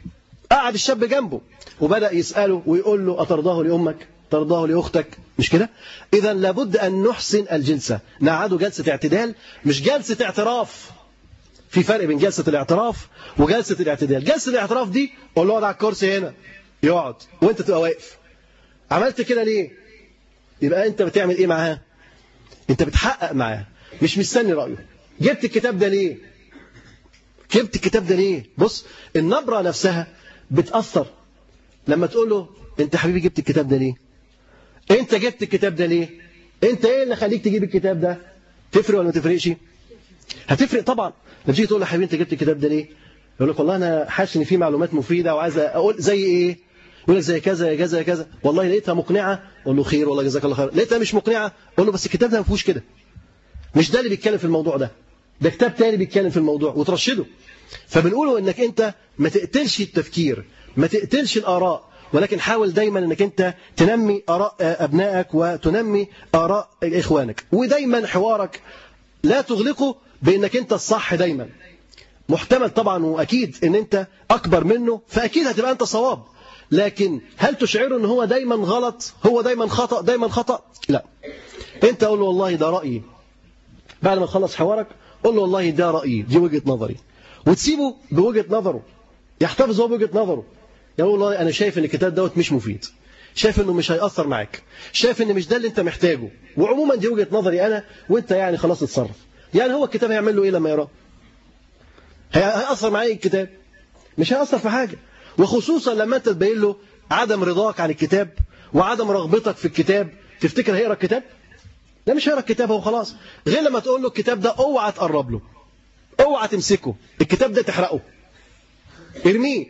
قعد الشاب جنبه وبدأ يسأله ويقول له أترضاه لأمك ترضاه لأختك، مش كده؟ إذا لابد أن نحسن الجلسة، نقعده جلسة اعتدال مش جلسة اعتراف. في فرق بين جلسة الاعتراف وجلسة الاعتدال. جلسة الاعتراف دي قول له اقعد على الكرسي هنا، يقعد وانت تبقى واقف. عملت كده ليه؟ يبقى انت بتعمل ايه معاه؟ انت بتحقق معاه، مش مستني رأيه. جبت الكتاب ده ليه؟ جبت الكتاب ده ليه؟ بص النبرة نفسها بتأثر. لما تقول له انت حبيبي جبت الكتاب ده ليه؟ انت جبت الكتاب ده ليه؟ انت ايه اللي خليك تجيب الكتاب ده؟ تفرق ولا ما تفرقش؟ هتفرق طبعا. لما تيجي تقول له حبيبي انت جبت الكتاب ده ليه؟ يقول لك والله انا حاسس ان فيه معلومات مفيده وعايز اقول زي ايه؟ يقول لك زي كذا كذا زي كذا، والله لقيتها مقنعه، قول له خير والله جزاك الله خير. لقيتها مش مقنعه، قول له بس الكتاب ده ما فيهوش كده. مش ده اللي بيتكلم في الموضوع ده. ده كتاب تاني بيتكلم في الموضوع وترشده. فبنقوله انك انت ما تقتلش التفكير، ما تقتلش الاراء، ولكن حاول دايما انك انت تنمي اراء ابنائك وتنمي اراء اخوانك، ودايما حوارك لا تغلقه بانك انت الصح دايما. محتمل طبعا واكيد ان انت اكبر منه فاكيد هتبقى انت صواب، لكن هل تشعره ان هو دايما غلط، هو دايما خطأ دايما خطأ؟ لا. انت قول له والله ده رأيي، بعد ما تخلص حوارك قول له والله ده رأيي، دي وجهة نظري، وتسيبه بوجهة نظره، يحتفظ هو بوجهة نظره. يقول والله انا شايف ان الكتاب دوت مش مفيد، شايف انه مش هيأثر معاك، شايف ان مش ده اللي انت محتاجه، وعموما دي وجهة نظري انا، وانت يعني خلاص اتصرف. يعني هو الكتاب هيعمل له ايه لما يقراه؟ هيأثر معايا الكتاب؟ مش هيأثر في حاجة. وخصوصا لما انت تبين له عدم رضاك عن الكتاب وعدم رغبتك في الكتاب، تفتكر هيقرا الكتاب؟ لا مش هيقرا الكتاب هو خلاص. غير لما تقول له الكتاب ده اوعى تقرب له، اوعى تمسكه، الكتاب ده تحرقه، ارميه.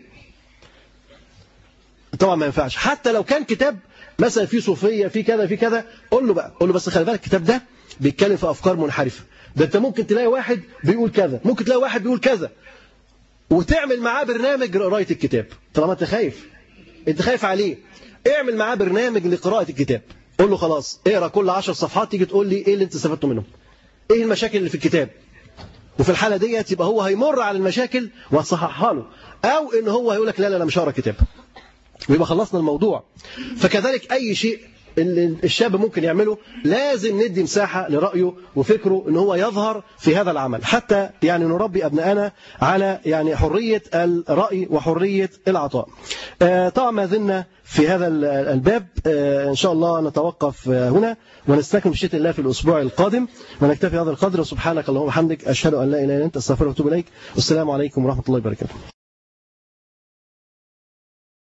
طبعا ما ينفعش. حتى لو كان كتاب مثلا فيه صوفيه فيه كذا فيه كذا، قول له بقى، قول له بس خلي بالك الكتاب ده بيتكلم في افكار منحرفه، ده انت ممكن تلاقي واحد بيقول كذا، ممكن تلاقي واحد بيقول كذا، وتعمل معاه برنامج لقراءه الكتاب. طالما انت خايف، انت خايف عليه، اعمل معاه برنامج لقراءه الكتاب. قول له خلاص اقرا كل عشر صفحات تيجي تقول لي ايه اللي انت استفدته منهم، ايه المشاكل اللي في الكتاب. وفي الحاله ديت يبقى هو هيمر على المشاكل وهتصححها له، او ان هو هيقول لك لا لا انا مش هقرا كتاب، ويبقى خلصنا الموضوع. فكذلك اي شيء الشاب ممكن يعمله لازم ندي مساحة لرأيه وفكره ان هو يظهر في هذا العمل، حتى يعني نربي أبنائنا على يعني حرية الرأي وحرية العطاء. طبعا ما زلنا في هذا الباب، إن شاء الله نتوقف هنا ونستكمل بشيء الله في الأسبوع القادم، ونكتفي هذا القدر. سبحانك اللهم وبحمدك، أشهد أن لا إله إلا أنت، أستغفرك وأتوب إليك. والسلام عليكم ورحمة الله وبركاته.